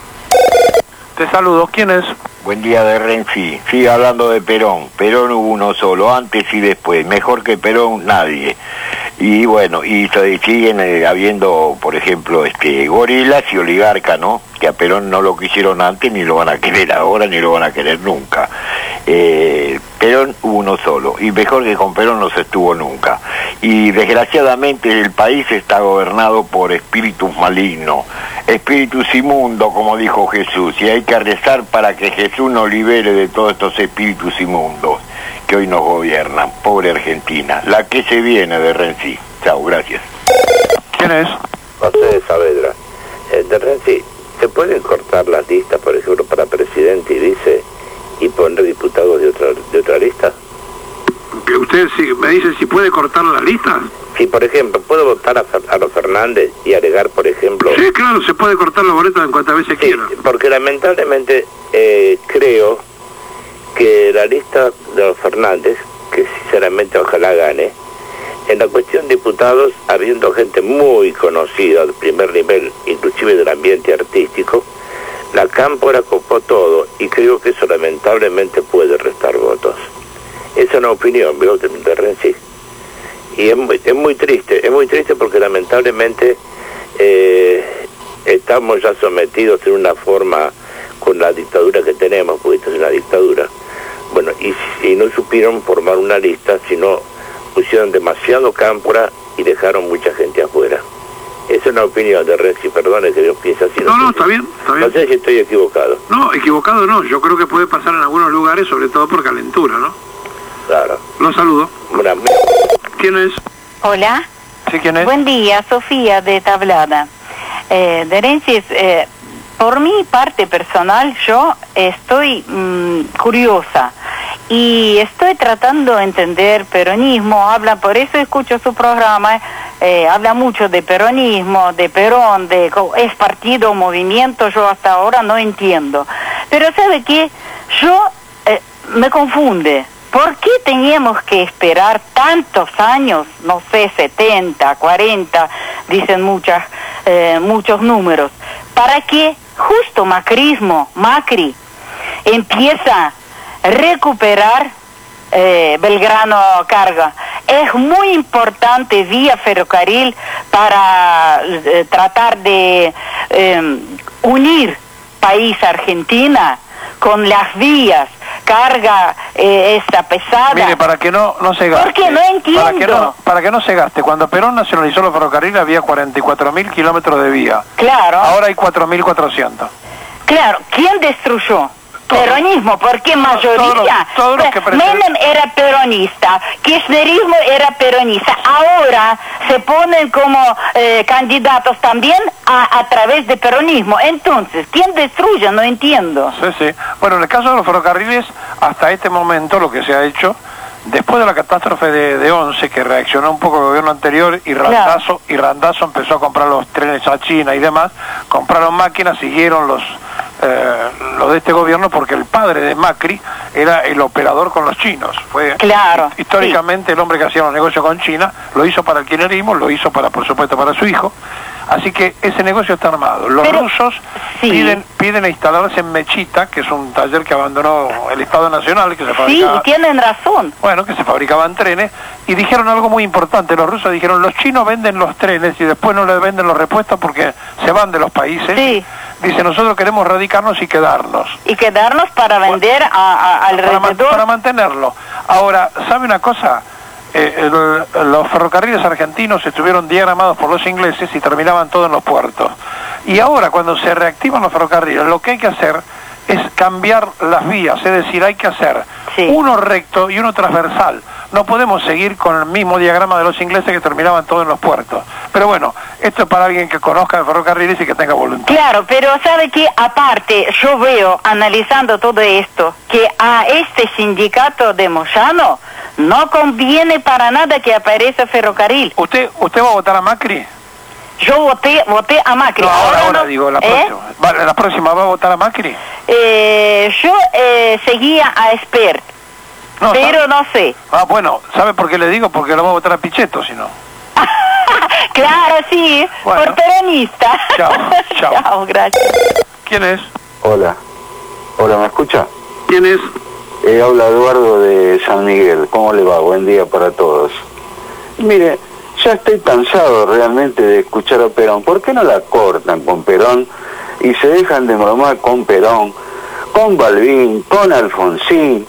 Speaker 8: Te saludo. ¿Quién es?
Speaker 18: Buen día de Renfi. Sigue hablando de Perón. Perón hubo uno solo, antes y después. Mejor que Perón, nadie. Y bueno, y siguen habiendo, por ejemplo, gorilas y oligarcas, ¿no? Que a Perón no lo quisieron antes, ni lo van a querer ahora, ni lo van a querer nunca. Perón hubo uno solo, y mejor que con Perón no se estuvo nunca. Y desgraciadamente el país está gobernado por espíritus malignos, espíritus inmundos, como dijo Jesús, y hay que rezar para que Jesús nos libere de todos estos espíritus inmundos que hoy nos gobiernan. Pobre Argentina, la que se viene de Renzi. Chao, gracias.
Speaker 8: ¿Quién es?
Speaker 19: José de Saavedra. De Renzi, ¿se pueden cortar las listas, por ejemplo, para presidente y vice, y poner diputados de otra lista?
Speaker 8: ¿Usted me dice si puede cortar la lista?
Speaker 19: Sí, por ejemplo, ¿puedo votar a los Fernández y agregar, por ejemplo...
Speaker 8: Sí, claro, se puede cortar los boletos en cuantas veces quiera.
Speaker 19: Porque lamentablemente creo que la lista de los Fernández, que sinceramente ojalá gane, en la cuestión de diputados, habiendo gente muy conocida del primer nivel, inclusive del ambiente artístico, la Cámpora copó todo, y creo que eso lamentablemente puede restar votos. Esa es una opinión, ¿veo? De Renzi. Y es muy triste porque lamentablemente estamos ya sometidos en una forma con la dictadura que tenemos, porque esto es una dictadura. Bueno, y no supieron formar una lista, sino pusieron demasiado Cámpora y dejaron mucha gente afuera. Esa es una opinión de Renzi, perdone que yo piense así.
Speaker 8: No, está bien, está bien.
Speaker 19: No sé si estoy equivocado.
Speaker 8: No, equivocado no, yo creo que puede pasar en algunos lugares, sobre todo por calentura, ¿no?
Speaker 19: Claro.
Speaker 8: Los saludo. ¿Quién es?
Speaker 20: Hola.
Speaker 8: Sí, ¿quién es?
Speaker 20: Buen día, Sofía de Tablada. De Renzi, por mi parte personal, yo estoy curiosa y estoy tratando de entender peronismo. Por eso escucho su programa, habla mucho de peronismo, de Perón, es partido o movimiento, yo hasta ahora no entiendo. Pero ¿sabe qué? Me confunde. ¿Por qué teníamos que esperar tantos años, no sé, 70, 40, dicen muchos números, para que justo Macri empieza a recuperar Belgrano Carga? Es muy importante vía ferrocarril para tratar de unir país Argentina, con las vías, carga esta pesada.
Speaker 8: Mire, para que no se gaste.
Speaker 20: Porque no entiendo.
Speaker 8: Para que no se gaste. Cuando Perón nacionalizó los ferrocarriles había 44.000 kilómetros de vía.
Speaker 20: Claro.
Speaker 8: Ahora hay 4.400.
Speaker 20: Claro, ¿quién destruyó? Peronismo, porque mayoría.
Speaker 8: Todos los que
Speaker 20: Menem era peronista, Kirchnerismo era peronista. Ahora se ponen como candidatos también a través de peronismo. Entonces, ¿quién destruye? No entiendo.
Speaker 8: Sí. Bueno, en el caso de los ferrocarriles, hasta este momento lo que se ha hecho, después de la catástrofe de 11, que reaccionó un poco el gobierno anterior, y Randazzo empezó a comprar los trenes a China y demás, compraron máquinas, siguieron los de este gobierno, porque el padre de Macri era el operador con los chinos. Fue históricamente el hombre que hacía los negocios con China, lo hizo para el kirchnerismo, lo hizo por supuesto para su hijo. Así que ese negocio está armado. Los rusos piden instalarse en Mechita, que es un taller que abandonó el Estado Nacional, que se fabricaba.
Speaker 20: Sí, tienen razón.
Speaker 8: Bueno, que se fabricaban trenes, y dijeron algo muy importante. Los rusos dijeron, los chinos venden los trenes y después no les venden los repuestos porque se van de los países. Sí. Dice, nosotros queremos radicarnos y quedarnos.
Speaker 20: Y quedarnos para vender alrededor.
Speaker 8: Para mantenerlo. Ahora, ¿sabe una cosa? Los ferrocarriles argentinos estuvieron diagramados por los ingleses y terminaban todo en los puertos. Y ahora, cuando se reactivan los ferrocarriles, lo que hay que hacer es cambiar las vías, es decir, hay que hacer uno recto y uno transversal. No podemos seguir con el mismo diagrama de los ingleses que terminaban todo en los puertos. Pero bueno, esto es para alguien que conozca de ferrocarriles y que tenga voluntad.
Speaker 20: Claro, pero sabe que aparte yo veo, analizando todo esto, que a este sindicato de Moyano no conviene para nada que aparezca ferrocarril.
Speaker 8: ¿Usted va a votar a Macri?
Speaker 20: Yo voté a Macri.
Speaker 8: No, ahora digo, la próxima. ¿La próxima va a votar a Macri?
Speaker 20: Yo seguía a Espert, pero no sé.
Speaker 8: Ah, bueno, ¿sabe por qué le digo? Porque lo va a votar a Pichetto, si no.
Speaker 20: Claro, sí, bueno. Por peronista.
Speaker 8: Chao.
Speaker 20: Chao, gracias.
Speaker 8: ¿Quién es?
Speaker 21: Hola, ¿me escucha?
Speaker 8: ¿Quién es?
Speaker 21: Habla Eduardo de San Miguel. ¿Cómo le va? Buen día para todos. Mire, ya estoy cansado realmente de escuchar a Perón. ¿Por qué no la cortan con Perón y se dejan de bromar con Perón, con Balbín, con Alfonsín,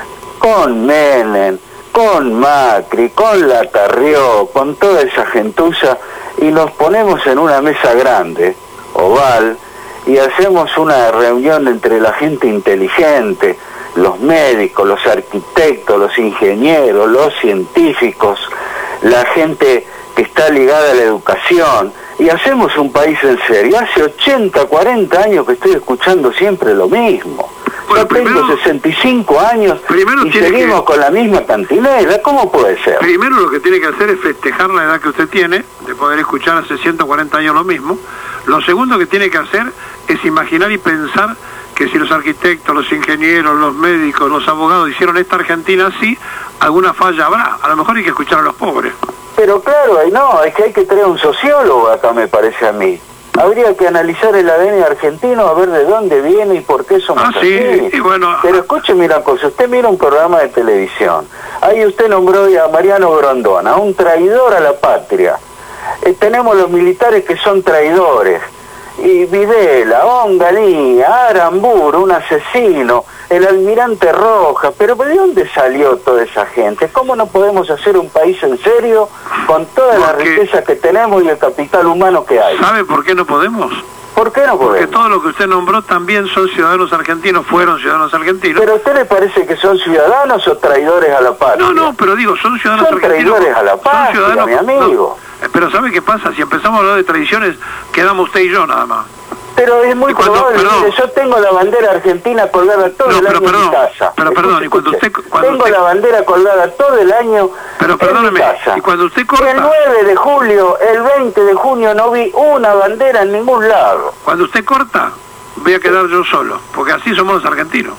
Speaker 21: con Menem, con Macri, con Latarrió, con toda esa gentuza, y nos ponemos en una mesa grande, oval, y hacemos una reunión entre la gente inteligente, los médicos, los arquitectos, los ingenieros, los científicos, la gente que está ligada a la educación, y hacemos un país en serio? Hace 80, 40 años que estoy escuchando siempre lo mismo. Yo tengo 65 años y seguimos con la misma cantinela. ¿Cómo puede ser?
Speaker 8: Primero lo que tiene que hacer es festejar la edad que usted tiene, de poder escuchar hace 140 años lo mismo. Lo segundo que tiene que hacer es imaginar y pensar que si los arquitectos, los ingenieros, los médicos, los abogados hicieron esta Argentina así, alguna falla habrá. A lo mejor hay que escuchar a los pobres.
Speaker 21: Pero claro, es que hay que traer un sociólogo acá, me parece a mí. Habría que analizar el ADN argentino, a ver de dónde viene y por qué somos así.
Speaker 8: Y bueno,
Speaker 21: pero escúcheme una cosa, usted mira un programa de televisión, ahí usted nombró a Mariano Grondona, un traidor a la patria. Tenemos los militares que son traidores, y Videla, Onganía, Aramburu, un asesino, el almirante Rojas. Pero ¿de dónde salió toda esa gente? ¿Cómo no podemos hacer un país en serio con toda la riqueza que tenemos y el capital humano que hay?
Speaker 8: ¿Sabe por qué no podemos?
Speaker 21: ¿Por qué no podemos?
Speaker 8: Porque todo lo que usted nombró también son ciudadanos argentinos, fueron ciudadanos argentinos.
Speaker 21: ¿Pero a usted le parece que son ciudadanos o traidores a la patria?
Speaker 8: No, pero digo, son ciudadanos argentinos.
Speaker 21: Son traidores a la patria,
Speaker 8: son ciudadanos,
Speaker 21: mi amigo.
Speaker 8: Pero ¿sabe qué pasa? Si empezamos a hablar de tradiciones, quedamos usted y yo nada más.
Speaker 21: Pero es muy probable, mire, yo tengo la bandera argentina colgada todo el año en mi casa.
Speaker 8: Pero perdón, y cuando usted...
Speaker 21: Tengo la bandera colgada todo el año en mi casa.
Speaker 8: Y cuando usted corta...
Speaker 21: El 9 de julio, el 20 de junio no vi una bandera en ningún lado.
Speaker 8: Cuando usted corta, voy a quedar yo solo, porque así somos los argentinos.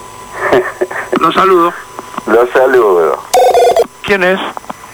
Speaker 8: Los saludo.
Speaker 21: Los saludo.
Speaker 8: ¿Quién es?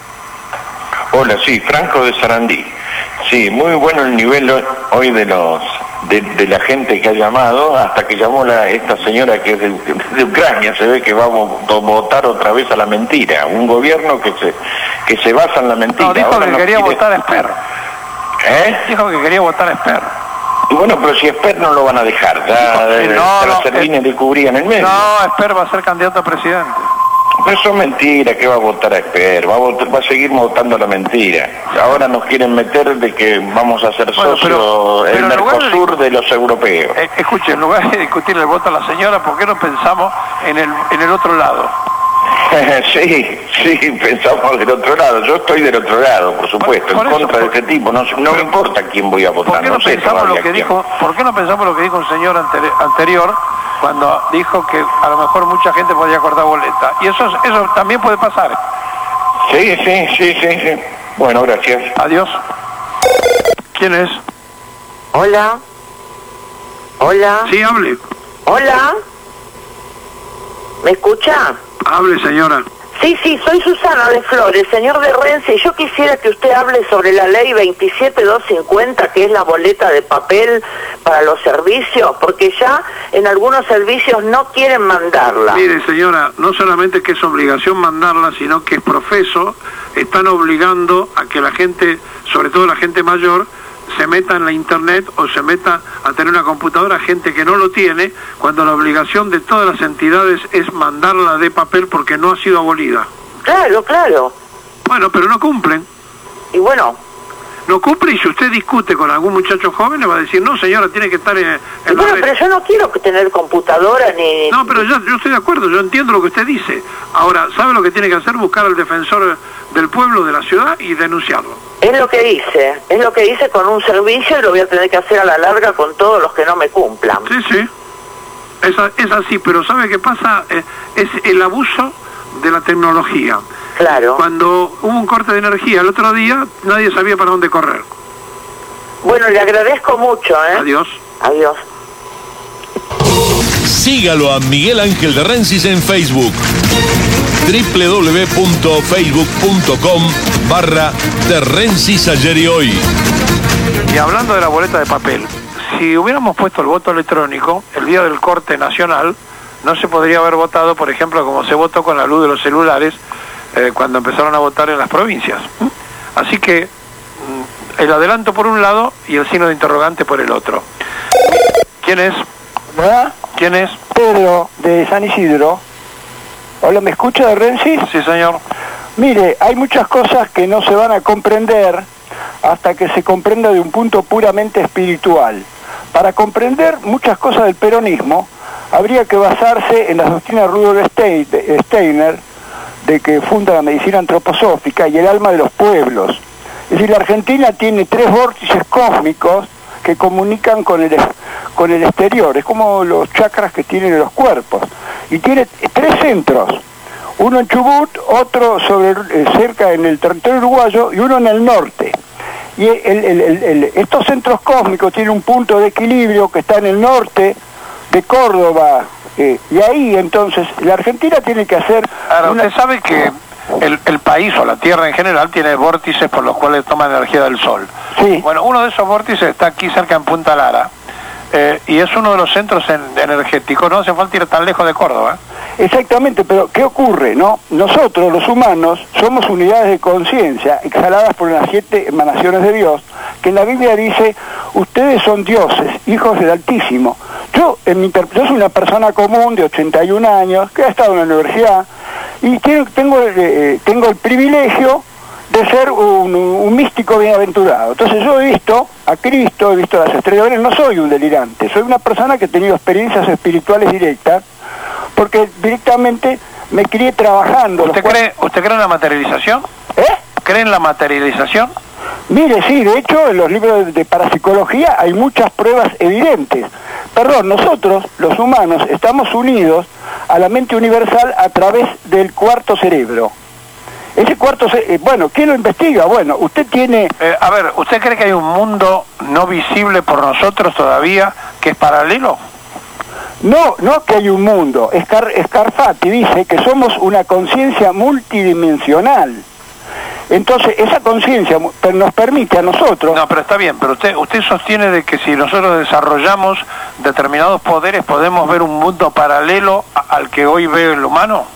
Speaker 22: Hola, sí, Franco de Sarandí. Sí, muy bueno el nivel hoy de la gente que ha llamado, hasta que llamó esta señora que es de Ucrania. Se ve que vamos a votar otra vez a la mentira, un gobierno que se basa en la mentira.
Speaker 8: No, dijo que quería votar a Esper.
Speaker 22: ¿Eh?
Speaker 8: Dijo que quería votar a Esper.
Speaker 22: Y bueno, pero si Esper no lo van a dejar, Servini le cubría en el medio.
Speaker 8: No, Esper va a ser candidato a presidente.
Speaker 22: Pero eso es mentira, que va a votar a Esper, va a seguir votando la mentira. Ahora nos quieren meter de que vamos a ser socios el Mercosur de los europeos.
Speaker 8: Escuche, en lugar de discutir el voto a la señora, ¿por qué no pensamos en el otro lado?
Speaker 22: Sí, pensamos del otro lado. Yo estoy del otro lado, por supuesto, en contra de ese tipo. No me importa quién voy a votar.
Speaker 8: ¿Por qué no pensamos lo que dijo un señor anterior cuando dijo que a lo mejor mucha gente podía cortar boleta? Y eso también puede pasar.
Speaker 22: Sí. Bueno, gracias.
Speaker 8: Adiós. ¿Quién es?
Speaker 4: Hola. Hola.
Speaker 8: Sí, hable.
Speaker 4: Hola. ¿Me escucha?
Speaker 8: Hable, señora.
Speaker 4: Sí, soy Susana de Flores, señor de Renzi. Yo quisiera que usted hable sobre la ley 27250, que es la boleta de papel para los servicios, porque ya en algunos servicios no quieren mandarla.
Speaker 8: Mire, señora, no solamente que es obligación mandarla, sino que es profeso, están obligando a que la gente, sobre todo la gente mayor, se meta en la internet o se meta a tener una computadora, gente que no lo tiene, cuando la obligación de todas las entidades es mandarla de papel porque no ha sido abolida.
Speaker 4: Claro.
Speaker 8: Bueno, pero no cumplen.
Speaker 4: Y bueno.
Speaker 8: No cumple, y si usted discute con algún muchacho joven le va a decir, no señora, tiene que estar en
Speaker 4: bueno, pero yo no quiero tener computadora ni...
Speaker 8: No, pero yo estoy de acuerdo, yo entiendo lo que usted dice. Ahora, ¿sabe lo que tiene que hacer? Buscar al defensor del pueblo, de la ciudad, y denunciarlo.
Speaker 4: Es lo que hice con un servicio, y lo voy a tener que hacer a la larga con todos los que no me cumplan.
Speaker 8: Sí. Es así, pero ¿sabe qué pasa? Es el abuso de la tecnología.
Speaker 4: Claro.
Speaker 8: Cuando hubo un corte de energía el otro día, nadie sabía para dónde correr.
Speaker 4: Bueno, le agradezco mucho,
Speaker 8: Adiós.
Speaker 3: Sígalo a Miguel Ángel de Rensis en Facebook. www.facebook.com/de Rensis ayer y hoy.
Speaker 8: Y hablando de la boleta de papel, si hubiéramos puesto el voto electrónico el día del corte nacional, no se podría haber votado, por ejemplo, como se votó con la luz de los celulares cuando empezaron a votar en las provincias. Así que el adelanto por un lado y el signo de interrogante por el otro. ¿Quién es?
Speaker 9: ¿Verdad?
Speaker 8: ¿Quién es?
Speaker 9: Pedro, de San Isidro. Hola, ¿me escucha de Renzi?
Speaker 8: Sí, señor.
Speaker 9: Mire, hay muchas cosas que no se van a comprender hasta que se comprenda de un punto puramente espiritual. Para comprender muchas cosas del peronismo, habría que basarse en las doctrinas de Rudolf Steiner, de que funda la medicina antroposófica y el alma de los pueblos. Es decir, la Argentina tiene 3 vórtices cósmicos que comunican con el exterior, es como los chakras que tienen los cuerpos, y tiene 3 centros, uno en Chubut, otro cerca en el territorio uruguayo y uno en el norte. Y estos centros cósmicos tienen un punto de equilibrio que está en el norte de Córdoba, y ahí entonces la Argentina tiene que hacer...
Speaker 8: Ahora, usted sabe que el país o la Tierra en general tiene vórtices por los cuales toma energía del Sol.
Speaker 9: Sí.
Speaker 8: Bueno, uno de esos vórtices está aquí cerca en Punta Lara, y es uno de los centros energéticos, no hace falta ir tan lejos de Córdoba.
Speaker 9: Exactamente, pero ¿qué ocurre, no? Nosotros, los humanos, somos unidades de conciencia exhaladas por las 7 emanaciones de Dios, que en la Biblia dice, ustedes son dioses, hijos del Altísimo. Yo soy una persona común de 81 años, que ha estado en la universidad, y tengo el privilegio de ser un místico bienaventurado. Entonces yo he visto a Cristo, he visto las estrellas, no soy un delirante, soy una persona que ha tenido experiencias espirituales directas, porque directamente me crié trabajando.
Speaker 8: ¿Usted cree en la materialización? ¿Cree en la materialización?
Speaker 9: Mire, sí, de hecho en los libros de parapsicología hay muchas pruebas evidentes. Perdón, nosotros, los humanos, estamos unidos a la mente universal a través del cuarto cerebro. Ese cuarto cerebro, bueno, ¿quién lo investiga? Bueno, usted tiene...
Speaker 8: A ver, ¿usted cree que hay un mundo no visible por nosotros todavía que es paralelo?
Speaker 9: No que hay un mundo. Scarfatti dice que somos una conciencia multidimensional. Entonces, esa conciencia nos permite a nosotros...
Speaker 8: No, pero está bien, pero usted sostiene de que si nosotros desarrollamos determinados poderes, ¿podemos ver un mundo paralelo al que hoy ve el humano?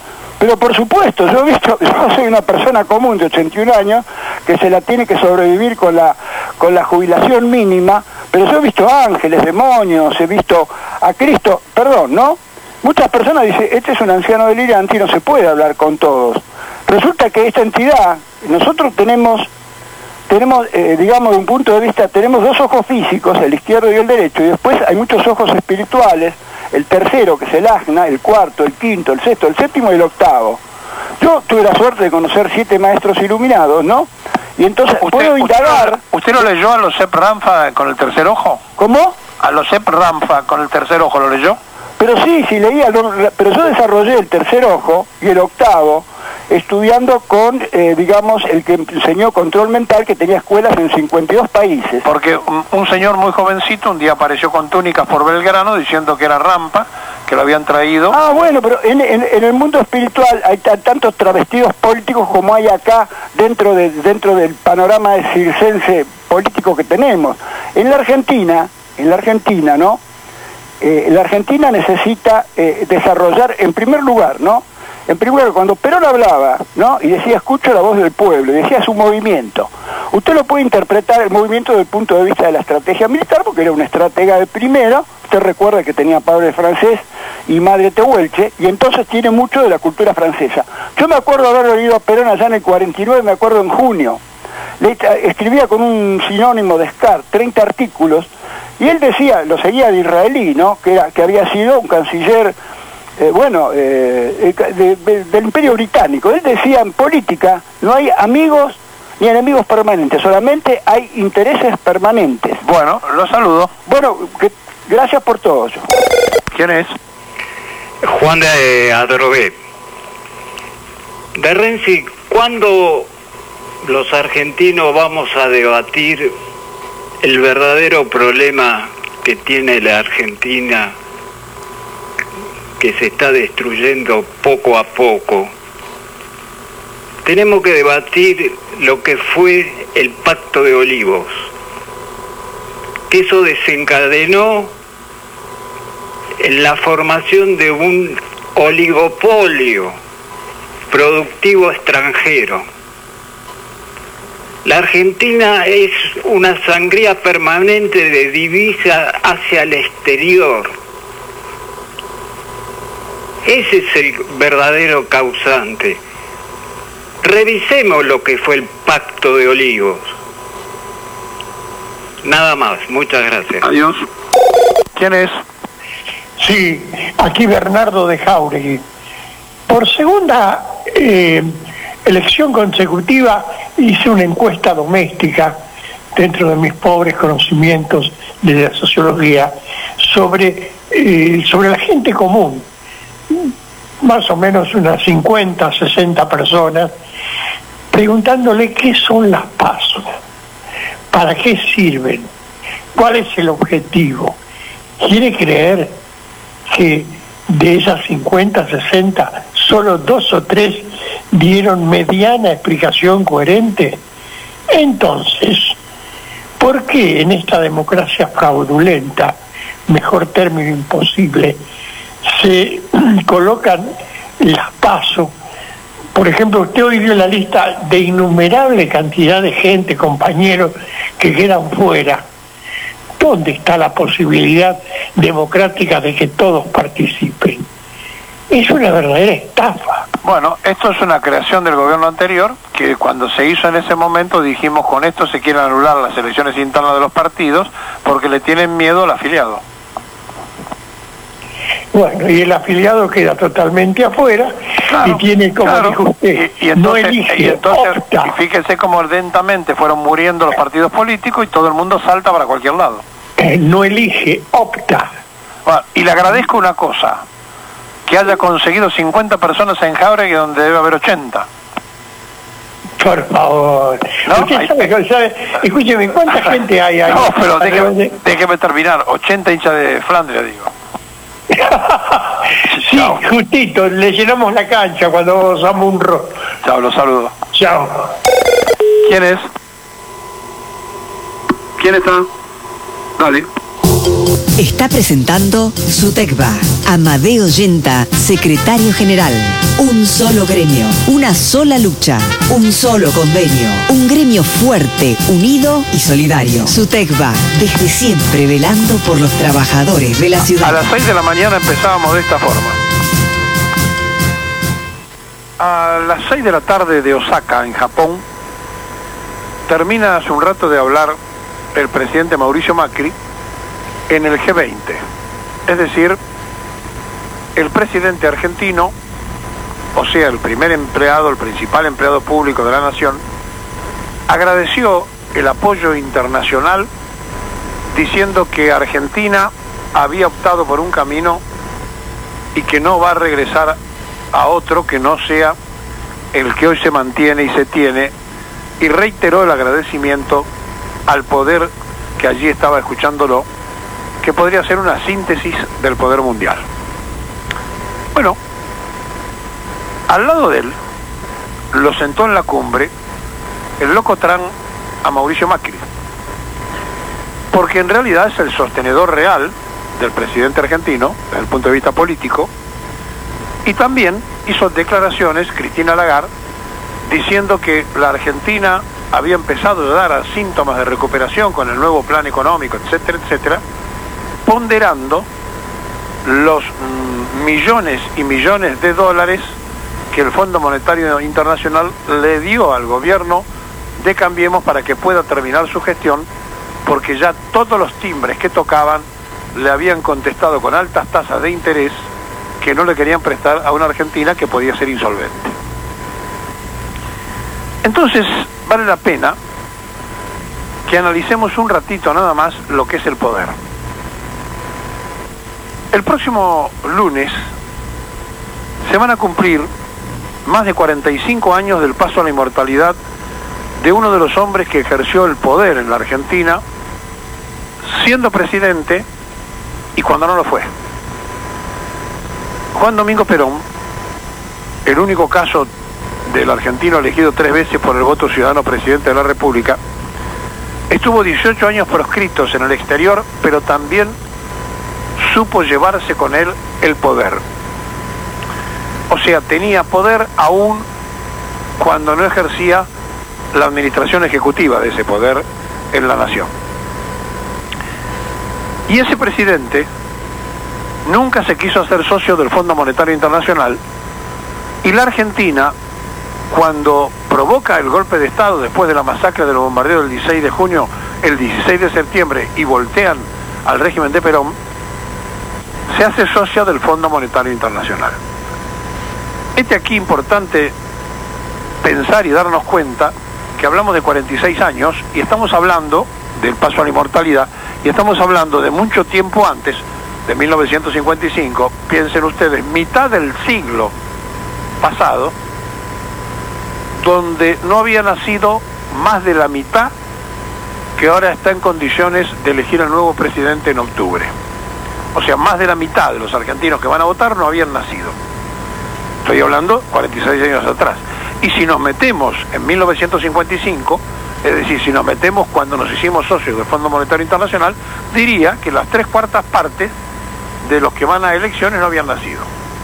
Speaker 9: Pero por supuesto, yo soy una persona común de 81 años que se la tiene que sobrevivir con la jubilación mínima, pero yo he visto ángeles, demonios, he visto a Cristo, perdón, ¿no? Muchas personas dicen, este es un anciano delirante y no se puede hablar con todos. Resulta que esta entidad, nosotros tenemos digamos, de un punto de vista, tenemos dos ojos físicos, el izquierdo y el derecho, y después hay muchos ojos espirituales, el tercero, que es el ajna, el cuarto, el quinto, el sexto, el séptimo y el octavo. Yo tuve la suerte de conocer 7 maestros iluminados, ¿no? Y entonces puedo indagar...
Speaker 8: ¿Usted lo leyó a los Sepp Ramfa con el tercer ojo?
Speaker 9: ¿Cómo?
Speaker 8: ¿A los Sepp Ramfa con el tercer ojo lo leyó?
Speaker 9: Pero sí leía, pero yo desarrollé el tercer ojo y el octavo estudiando con, digamos, el que enseñó control mental, que tenía escuelas en 52 países.
Speaker 8: Porque un señor muy jovencito un día apareció con túnicas por Belgrano diciendo que era Rampa, que lo habían traído.
Speaker 9: Ah, bueno, pero en el mundo espiritual hay tantos travestidos políticos como hay acá dentro del panorama circense político que tenemos. En la Argentina, ¿no? La Argentina necesita desarrollar, en primer lugar, ¿no? En primer lugar, cuando Perón hablaba, ¿no? Y decía, escucho la voz del pueblo, y decía su movimiento. Usted lo puede interpretar el movimiento desde el punto de vista de la estrategia militar, porque era una estratega de primera. Usted recuerda que tenía padre francés y madre tehuelche, y entonces tiene mucho de la cultura francesa. Yo me acuerdo haber oído a Perón allá en el 49, me acuerdo en junio. Escribía con un sinónimo de Scar, 30 artículos, y él decía, lo seguía de israelí, ¿no? Que había sido un canciller, del Imperio Británico. Él decía, en política no hay amigos ni enemigos permanentes, solamente hay intereses permanentes.
Speaker 8: Bueno, lo saludo.
Speaker 9: Bueno, gracias por todo.
Speaker 8: ¿Quién es?
Speaker 5: Juan de Adrogué. De Renzi, ¿cuándo los argentinos vamos a debatir el verdadero problema que tiene la Argentina, que se está destruyendo poco a poco? Tenemos que debatir lo que fue el Pacto de Olivos, que eso desencadenó en la formación de un oligopolio productivo extranjero. La Argentina es una sangría permanente de divisa hacia el exterior. Ese es el verdadero causante. Revisemos lo que fue el Pacto de Olivos. Nada más, muchas gracias.
Speaker 8: Adiós. ¿Quién es?
Speaker 6: Sí, aquí Bernardo de Jauregui. Por segunda elección consecutiva hice una encuesta doméstica dentro de mis pobres conocimientos de la sociología sobre la gente común, más o menos unas 50, 60 personas, preguntándole qué son las PASO, para qué sirven, cuál es el objetivo. ¿Quiere creer que de esas 50, 60, solo 2 o 3 dieron mediana explicación coherente? Entonces, ¿por qué en esta democracia fraudulenta, mejor término imposible, se colocan las PASO? Por ejemplo, usted hoy dio la lista de innumerable cantidad de gente, compañeros, que quedan fuera. ¿Dónde está la posibilidad democrática de que todos participen? Es una verdadera estafa.
Speaker 8: Bueno, esto es una creación del gobierno anterior, que cuando se hizo en ese momento dijimos, con esto se quieren anular las elecciones internas de los partidos porque le tienen miedo al afiliado.
Speaker 6: Bueno, y el afiliado queda totalmente afuera, claro, y tiene, como dijo usted,
Speaker 8: y entonces,
Speaker 6: no elige, opta.
Speaker 8: Y fíjense cómo lentamente fueron muriendo los partidos políticos y todo el mundo salta para cualquier lado.
Speaker 6: No elige, opta.
Speaker 8: Bueno, y le agradezco una cosa, que haya conseguido 50 personas en Jauregui donde debe haber 80.
Speaker 6: Por favor.
Speaker 8: ¿No?
Speaker 6: ¿Usted sabe? Escúcheme, ¿cuánta gente hay ahí?
Speaker 8: No, pero déjeme terminar. 80 hinchas de Flandria, digo.
Speaker 6: Sí, chao. Justito, le llenamos la cancha cuando usamos un rock.
Speaker 8: Chao, los saludo.
Speaker 6: Chao.
Speaker 8: ¿Quién es? ¿Quién está? Dale.
Speaker 2: Está presentando SUTECBA. Amadeo Yenta, secretario general. Un solo gremio, una sola lucha, un solo convenio. Un gremio fuerte, unido y solidario. SUTECBA, desde siempre velando por los trabajadores de la ciudad.
Speaker 8: A las 6 de la mañana empezábamos de esta forma. A las 6 de la tarde de Osaka, en Japón, termina hace un rato de hablar el presidente Mauricio Macri en el G20. Es decir, el presidente argentino, o sea, el primer empleado, el principal empleado público de la nación, agradeció el apoyo internacional diciendo que Argentina había optado por un camino y que no va a regresar a otro que no sea el que hoy se mantiene y se tiene, y reiteró el agradecimiento al poder que allí estaba escuchándolo, que podría ser una síntesis del poder mundial. Bueno, al lado de él lo sentó en la cumbre el locotrán a Mauricio Macri, porque en realidad es el sostenedor real del presidente argentino desde el punto de vista político, y también hizo declaraciones Cristina Lagarde diciendo que la Argentina había empezado a dar síntomas de recuperación con el nuevo plan económico, etcétera, etcétera, ponderando los millones y millones de dólares que el Fondo Monetario Internacional le dio al gobierno de Cambiemos para que pueda terminar su gestión, porque ya todos los timbres que tocaban le habían contestado con altas tasas de interés que no le querían prestar a una Argentina que podía ser insolvente. Entonces, vale la pena que analicemos un ratito nada más lo que es el poder. El próximo lunes se van a cumplir más de 45 años del paso a la inmortalidad de uno de los hombres que ejerció el poder en la Argentina, siendo presidente y cuando no lo fue. Juan Domingo Perón, el único caso del argentino elegido 3 veces por el voto ciudadano presidente de la República, estuvo 18 años proscritos en el exterior, pero también supo llevarse con él el poder. O sea, tenía poder aún cuando no ejercía la administración ejecutiva de ese poder en la nación. Y ese presidente nunca se quiso hacer socio del Fondo Monetario Internacional, y la Argentina, cuando provoca el golpe de Estado después de la masacre del bombardeo del 16 de junio, el 16 de septiembre, y voltean al régimen de Perón, se hace socia del Fondo Monetario Internacional. Aquí importante pensar y darnos cuenta que hablamos de 46 años y estamos hablando del paso a la inmortalidad, y estamos hablando de mucho tiempo antes, de 1955, piensen ustedes, mitad del siglo pasado, donde no había nacido más de la mitad que ahora está en condiciones de elegir al nuevo presidente en octubre. O sea, más de la mitad de los argentinos que van a votar no habían nacido. Estoy hablando 46 años atrás. Y si nos metemos en 1955, es decir, si nos metemos cuando nos hicimos socios del Fondo Monetario Internacional, diría que las 3/4 partes de los que van a elecciones no habían nacido.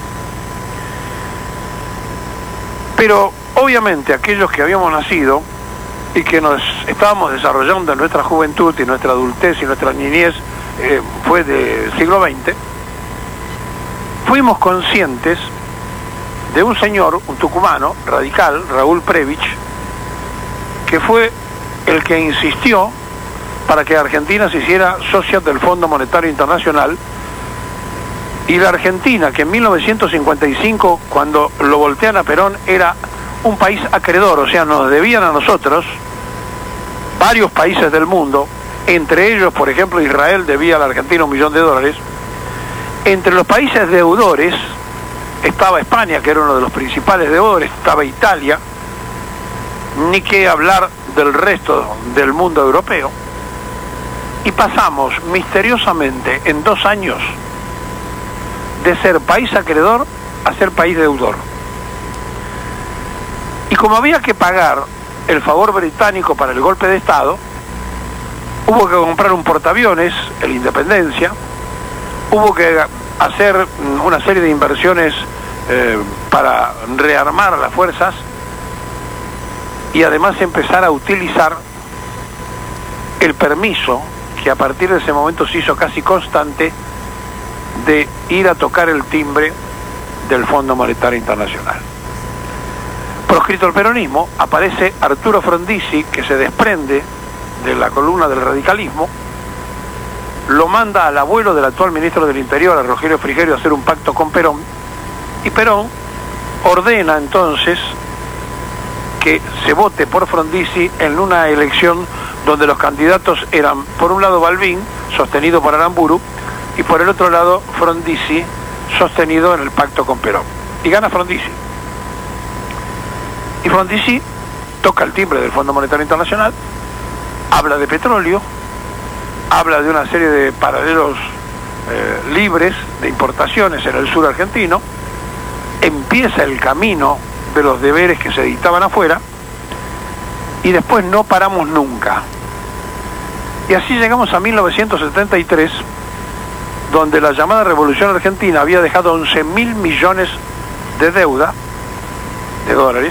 Speaker 8: Pero obviamente aquellos que habíamos nacido y que nos estábamos desarrollando en nuestra juventud y nuestra adultez y nuestra niñez, fue del siglo XX, fuimos conscientes de un señor, un tucumano radical, Raúl Prebisch, que fue el que insistió para que Argentina se hiciera socia del Fondo Monetario Internacional, y la Argentina, que en 1955, cuando lo voltean a Perón, era un país acreedor, o sea, nos debían a nosotros varios países del mundo, entre ellos, por ejemplo, Israel debía a la Argentina $1 millón. Entre los países deudores estaba España, que era uno de los principales deudores, estaba Italia, ni qué hablar del resto del mundo europeo, y pasamos misteriosamente en 2 años de ser país acreedor a ser país deudor. Y como había que pagar el favor británico para el golpe de Estado, Hubo que comprar un portaaviones, el Independencia, hubo que hacer una serie de inversiones para rearmar las fuerzas y además empezar a utilizar el permiso que a partir de ese momento se hizo casi constante de ir a tocar el timbre del Fondo Monetario Internacional. Proscrito el peronismo, aparece Arturo Frondizi, que se desprende de la columna del radicalismo, lo manda al abuelo del actual ministro del Interior, a Rogelio Frigerio, a hacer un pacto con Perón, y Perón ordena entonces que se vote por Frondizi en una elección donde los candidatos eran, por un lado Balbín, sostenido por Aramburu, y por el otro lado Frondizi, sostenido en el pacto con Perón. Y gana Frondizi. Y Frondizi toca el timbre del Fondo Monetario Internacional, habla de petróleo, habla de una serie de paralelos libres de importaciones en el sur argentino, empieza el camino de los deberes que se dictaban afuera, y después no paramos nunca. Y así llegamos a 1973, donde la llamada Revolución Argentina había dejado 11.000 millones de deuda, de dólares,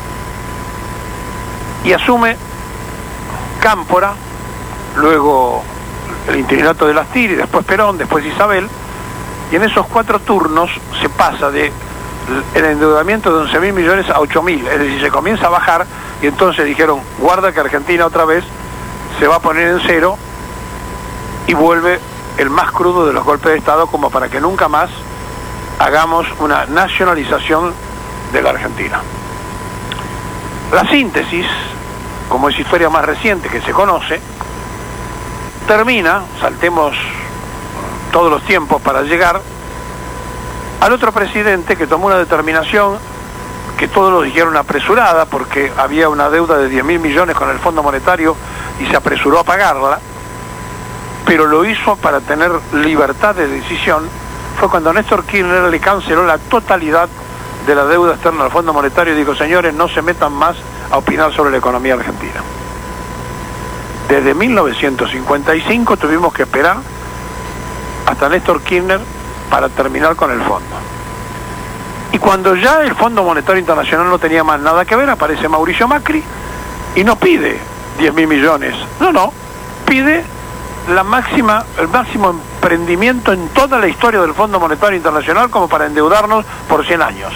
Speaker 8: y asume Cámpora, luego el interinato de Lastiri, después Perón, después Isabel, y en esos 4 turnos se pasa de el endeudamiento de 11.000 millones a 8.000, es decir, se comienza a bajar, y entonces dijeron, guarda que Argentina otra vez se va a poner en cero, y vuelve el más crudo de los golpes de Estado, como para que nunca más hagamos una nacionalización de la Argentina. La síntesis, como es historia más reciente que se conoce, termina, saltemos todos los tiempos para llegar al otro presidente que tomó una determinación que todos lo dijeron apresurada, porque había una deuda de 10.000 millones con el Fondo Monetario y se apresuró a pagarla, pero lo hizo para tener libertad de decisión. Fue cuando Néstor Kirchner le canceló la totalidad de la deuda externa al Fondo Monetario y dijo, señores, no se metan más a opinar sobre la economía argentina. Desde 1955 tuvimos que esperar hasta Néstor Kirchner para terminar con el fondo. Y cuando ya el Fondo Monetario Internacional no tenía más nada que ver, aparece Mauricio Macri y no pide 10.000 millones. No, pide el máximo emprendimiento en toda la historia del Fondo Monetario Internacional como para endeudarnos por 100 años.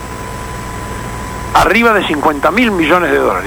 Speaker 8: Arriba de 50.000 millones de dólares.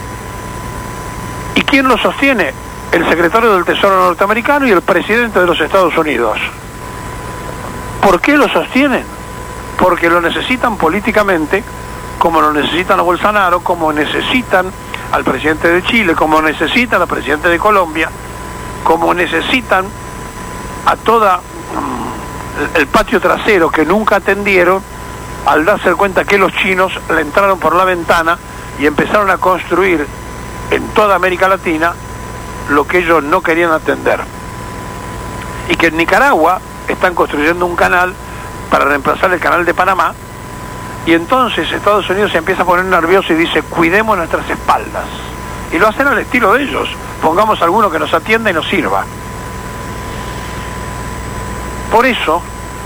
Speaker 8: ¿Y quién lo sostiene? El secretario del Tesoro norteamericano y el presidente de los Estados Unidos. ¿Por qué lo sostienen? Porque lo necesitan políticamente, como lo necesitan a Bolsonaro, como necesitan al presidente de Chile, como necesitan al presidente de Colombia, como necesitan a toda el patio trasero que nunca atendieron al darse cuenta que los chinos le entraron por la ventana y empezaron a construir en toda América Latina lo que ellos no querían atender. Y que en Nicaragua están construyendo un canal para reemplazar el canal de Panamá, y entonces Estados Unidos se empieza a poner nervioso y dice, cuidemos nuestras espaldas. Y lo hacen al estilo de ellos, pongamos a alguno que nos atienda y nos sirva. Por eso,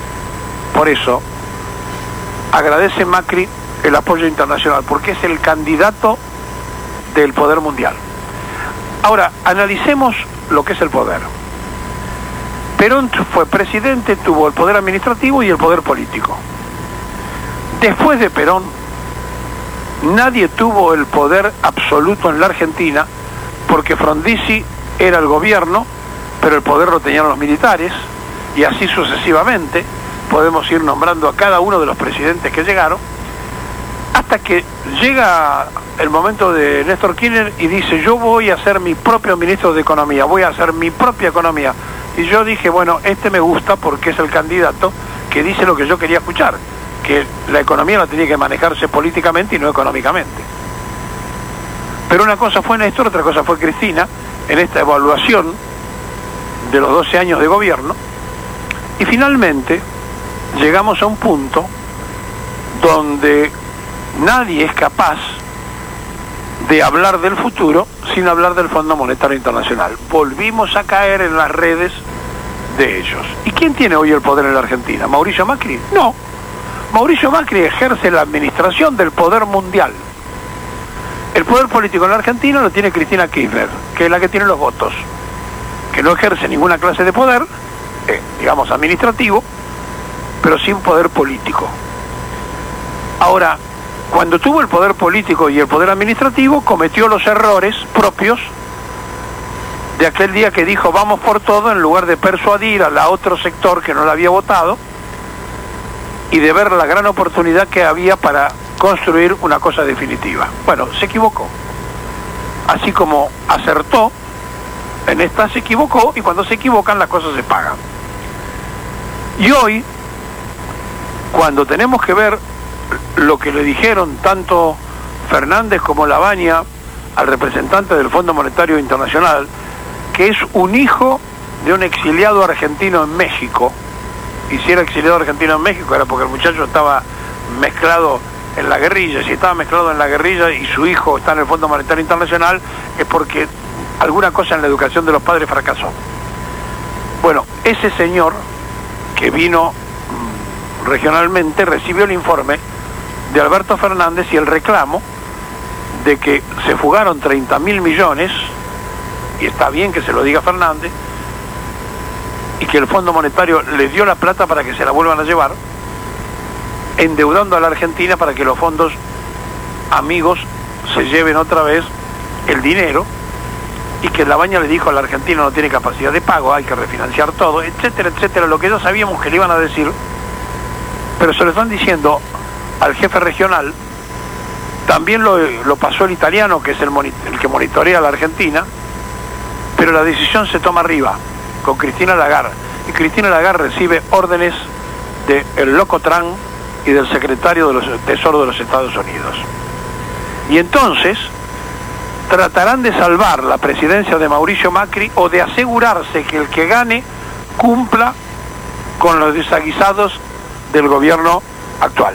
Speaker 8: agradece Macri el apoyo internacional, porque es el candidato del poder mundial. Ahora, analicemos lo que es el poder. Perón fue presidente, tuvo el poder administrativo y el poder político. Después de Perón, nadie tuvo el poder absoluto en la Argentina, porque Frondizi era el gobierno, pero el poder lo tenían los militares, y así sucesivamente. Podemos ir nombrando a cada uno de los presidentes que llegaron, hasta que llega el momento de Néstor Kirchner y dice, yo voy a ser mi propio ministro de Economía, voy a hacer mi propia economía. Y yo dije, bueno, este me gusta porque es el candidato que dice lo que yo quería escuchar, que la economía la tenía que manejarse políticamente y no económicamente. Pero una cosa fue Néstor, otra cosa fue Cristina, en esta evaluación de los 12 años de gobierno, y finalmente llegamos a un punto donde nadie es capaz de hablar del futuro sin hablar del Fondo Monetario Internacional. Volvimos a caer en las redes de ellos. ¿Y quién tiene hoy el poder en la Argentina? ¿Mauricio Macri? No. Mauricio Macri ejerce la administración del poder mundial. El poder político en la Argentina lo tiene Cristina Kirchner, que es la que tiene los votos, que no ejerce ninguna clase de poder, digamos administrativo, pero sin poder político. Ahora, cuando tuvo el poder político y el poder administrativo, cometió los errores propios de aquel día que dijo vamos por todo, en lugar de persuadir a la otro sector que no la había votado y de ver la gran oportunidad que había para construir una cosa definitiva. Bueno, se equivocó. Así como acertó, en esta se equivocó, y cuando se equivocan las cosas se pagan. Y hoy, cuando tenemos que ver lo que le dijeron tanto Fernández como Labaña al representante del Fondo Monetario Internacional, que es un hijo de un exiliado argentino en México, y si era exiliado argentino en México era porque el muchacho estaba mezclado en la guerrilla. Si estaba mezclado en la guerrilla y su hijo está en el Fondo Monetario Internacional, es porque alguna cosa en la educación de los padres fracasó. Bueno, ese señor que vino regionalmente recibió el informe de Alberto Fernández y el reclamo de que se fugaron 30.000 millones, y está bien que se lo diga Fernández, y que el Fondo Monetario le dio la plata para que se la vuelvan a llevar, endeudando a la Argentina para que los fondos amigos se lleven otra vez el dinero, y que Labaña le dijo a la Argentina no tiene capacidad de pago, hay que refinanciar todo, etcétera, etcétera, lo que ya sabíamos que le iban a decir, pero se lo están diciendo al jefe regional. También lo pasó el italiano, que es el que monitorea a la Argentina, pero la decisión se toma arriba, con Cristina Lagarde, y Cristina Lagarde recibe órdenes del loco Trump y del secretario de los Tesoro de los Estados Unidos. Y entonces tratarán de salvar la presidencia de Mauricio Macri o de asegurarse que el que gane cumpla con los desaguisados del gobierno actual.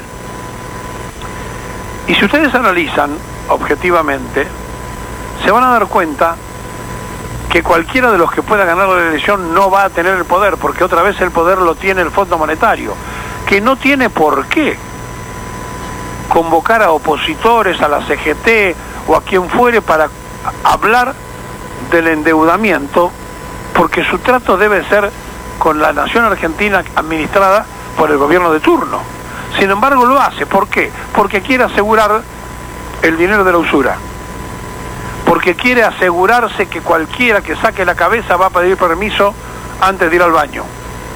Speaker 8: Y si ustedes analizan objetivamente, se van a dar cuenta que cualquiera de los que pueda ganar la elección no va a tener el poder, porque otra vez el poder lo tiene el Fondo Monetario, que no tiene por qué convocar a opositores, a la CGT o a quien fuere para hablar del endeudamiento, porque su trato debe ser con la nación argentina administrada por el gobierno de turno. Sin embargo lo hace. ¿Por qué? Porque quiere asegurar el dinero de la usura, porque quiere asegurarse que cualquiera que saque la cabeza va a pedir permiso antes de ir al baño.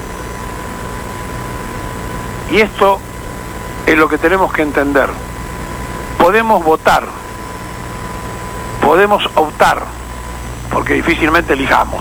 Speaker 8: Y esto es lo que tenemos que entender. Podemos votar, podemos optar, porque difícilmente elijamos,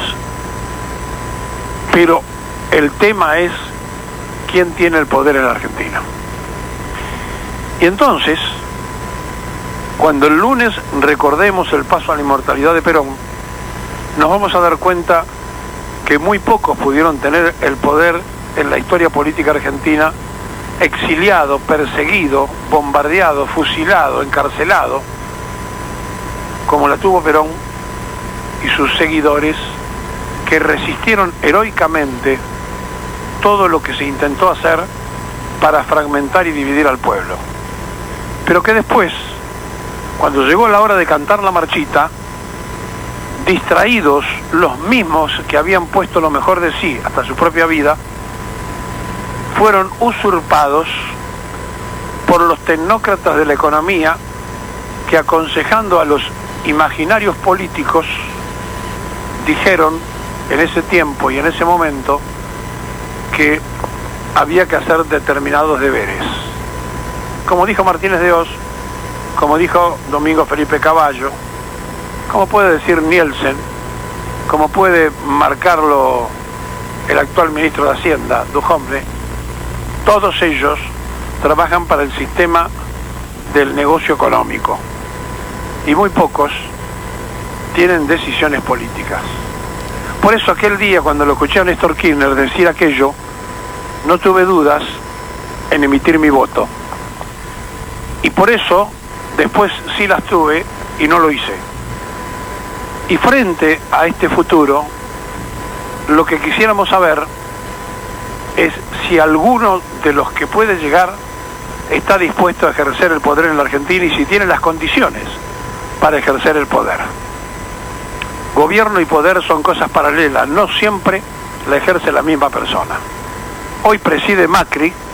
Speaker 8: pero el tema es quién tiene el poder en la Argentina. Y entonces, cuando el lunes recordemos el paso a la inmortalidad de Perón, nos vamos a dar cuenta que muy pocos pudieron tener el poder en la historia política argentina, exiliado, perseguido, bombardeado, fusilado, encarcelado, como la tuvo Perón y sus seguidores, que resistieron heroicamente todo lo que se intentó hacer para fragmentar y dividir al pueblo. Pero que después, cuando llegó la hora de cantar la marchita, distraídos los mismos que habían puesto lo mejor de sí hasta su propia vida, fueron usurpados por los tecnócratas de la economía que, aconsejando a los imaginarios políticos, dijeron en ese tiempo y en ese momento que había que hacer determinados deberes. Como dijo Martínez de Oz, como dijo Domingo Felipe Cavallo, como puede decir Nielsen, como puede marcarlo el actual ministro de Hacienda, Duhovne, todos ellos trabajan para el sistema del negocio económico y muy pocos tienen decisiones políticas. Por eso aquel día, cuando lo escuché a Néstor Kirchner decir aquello, no tuve dudas en emitir mi voto. Y por eso, después sí las tuve y no lo hice. Y frente a este futuro, lo que quisiéramos saber es si alguno de los que puede llegar está dispuesto a ejercer el poder en la Argentina y si tiene las condiciones para ejercer el poder. Gobierno y poder son cosas paralelas, no siempre la ejerce la misma persona. Hoy preside Macri,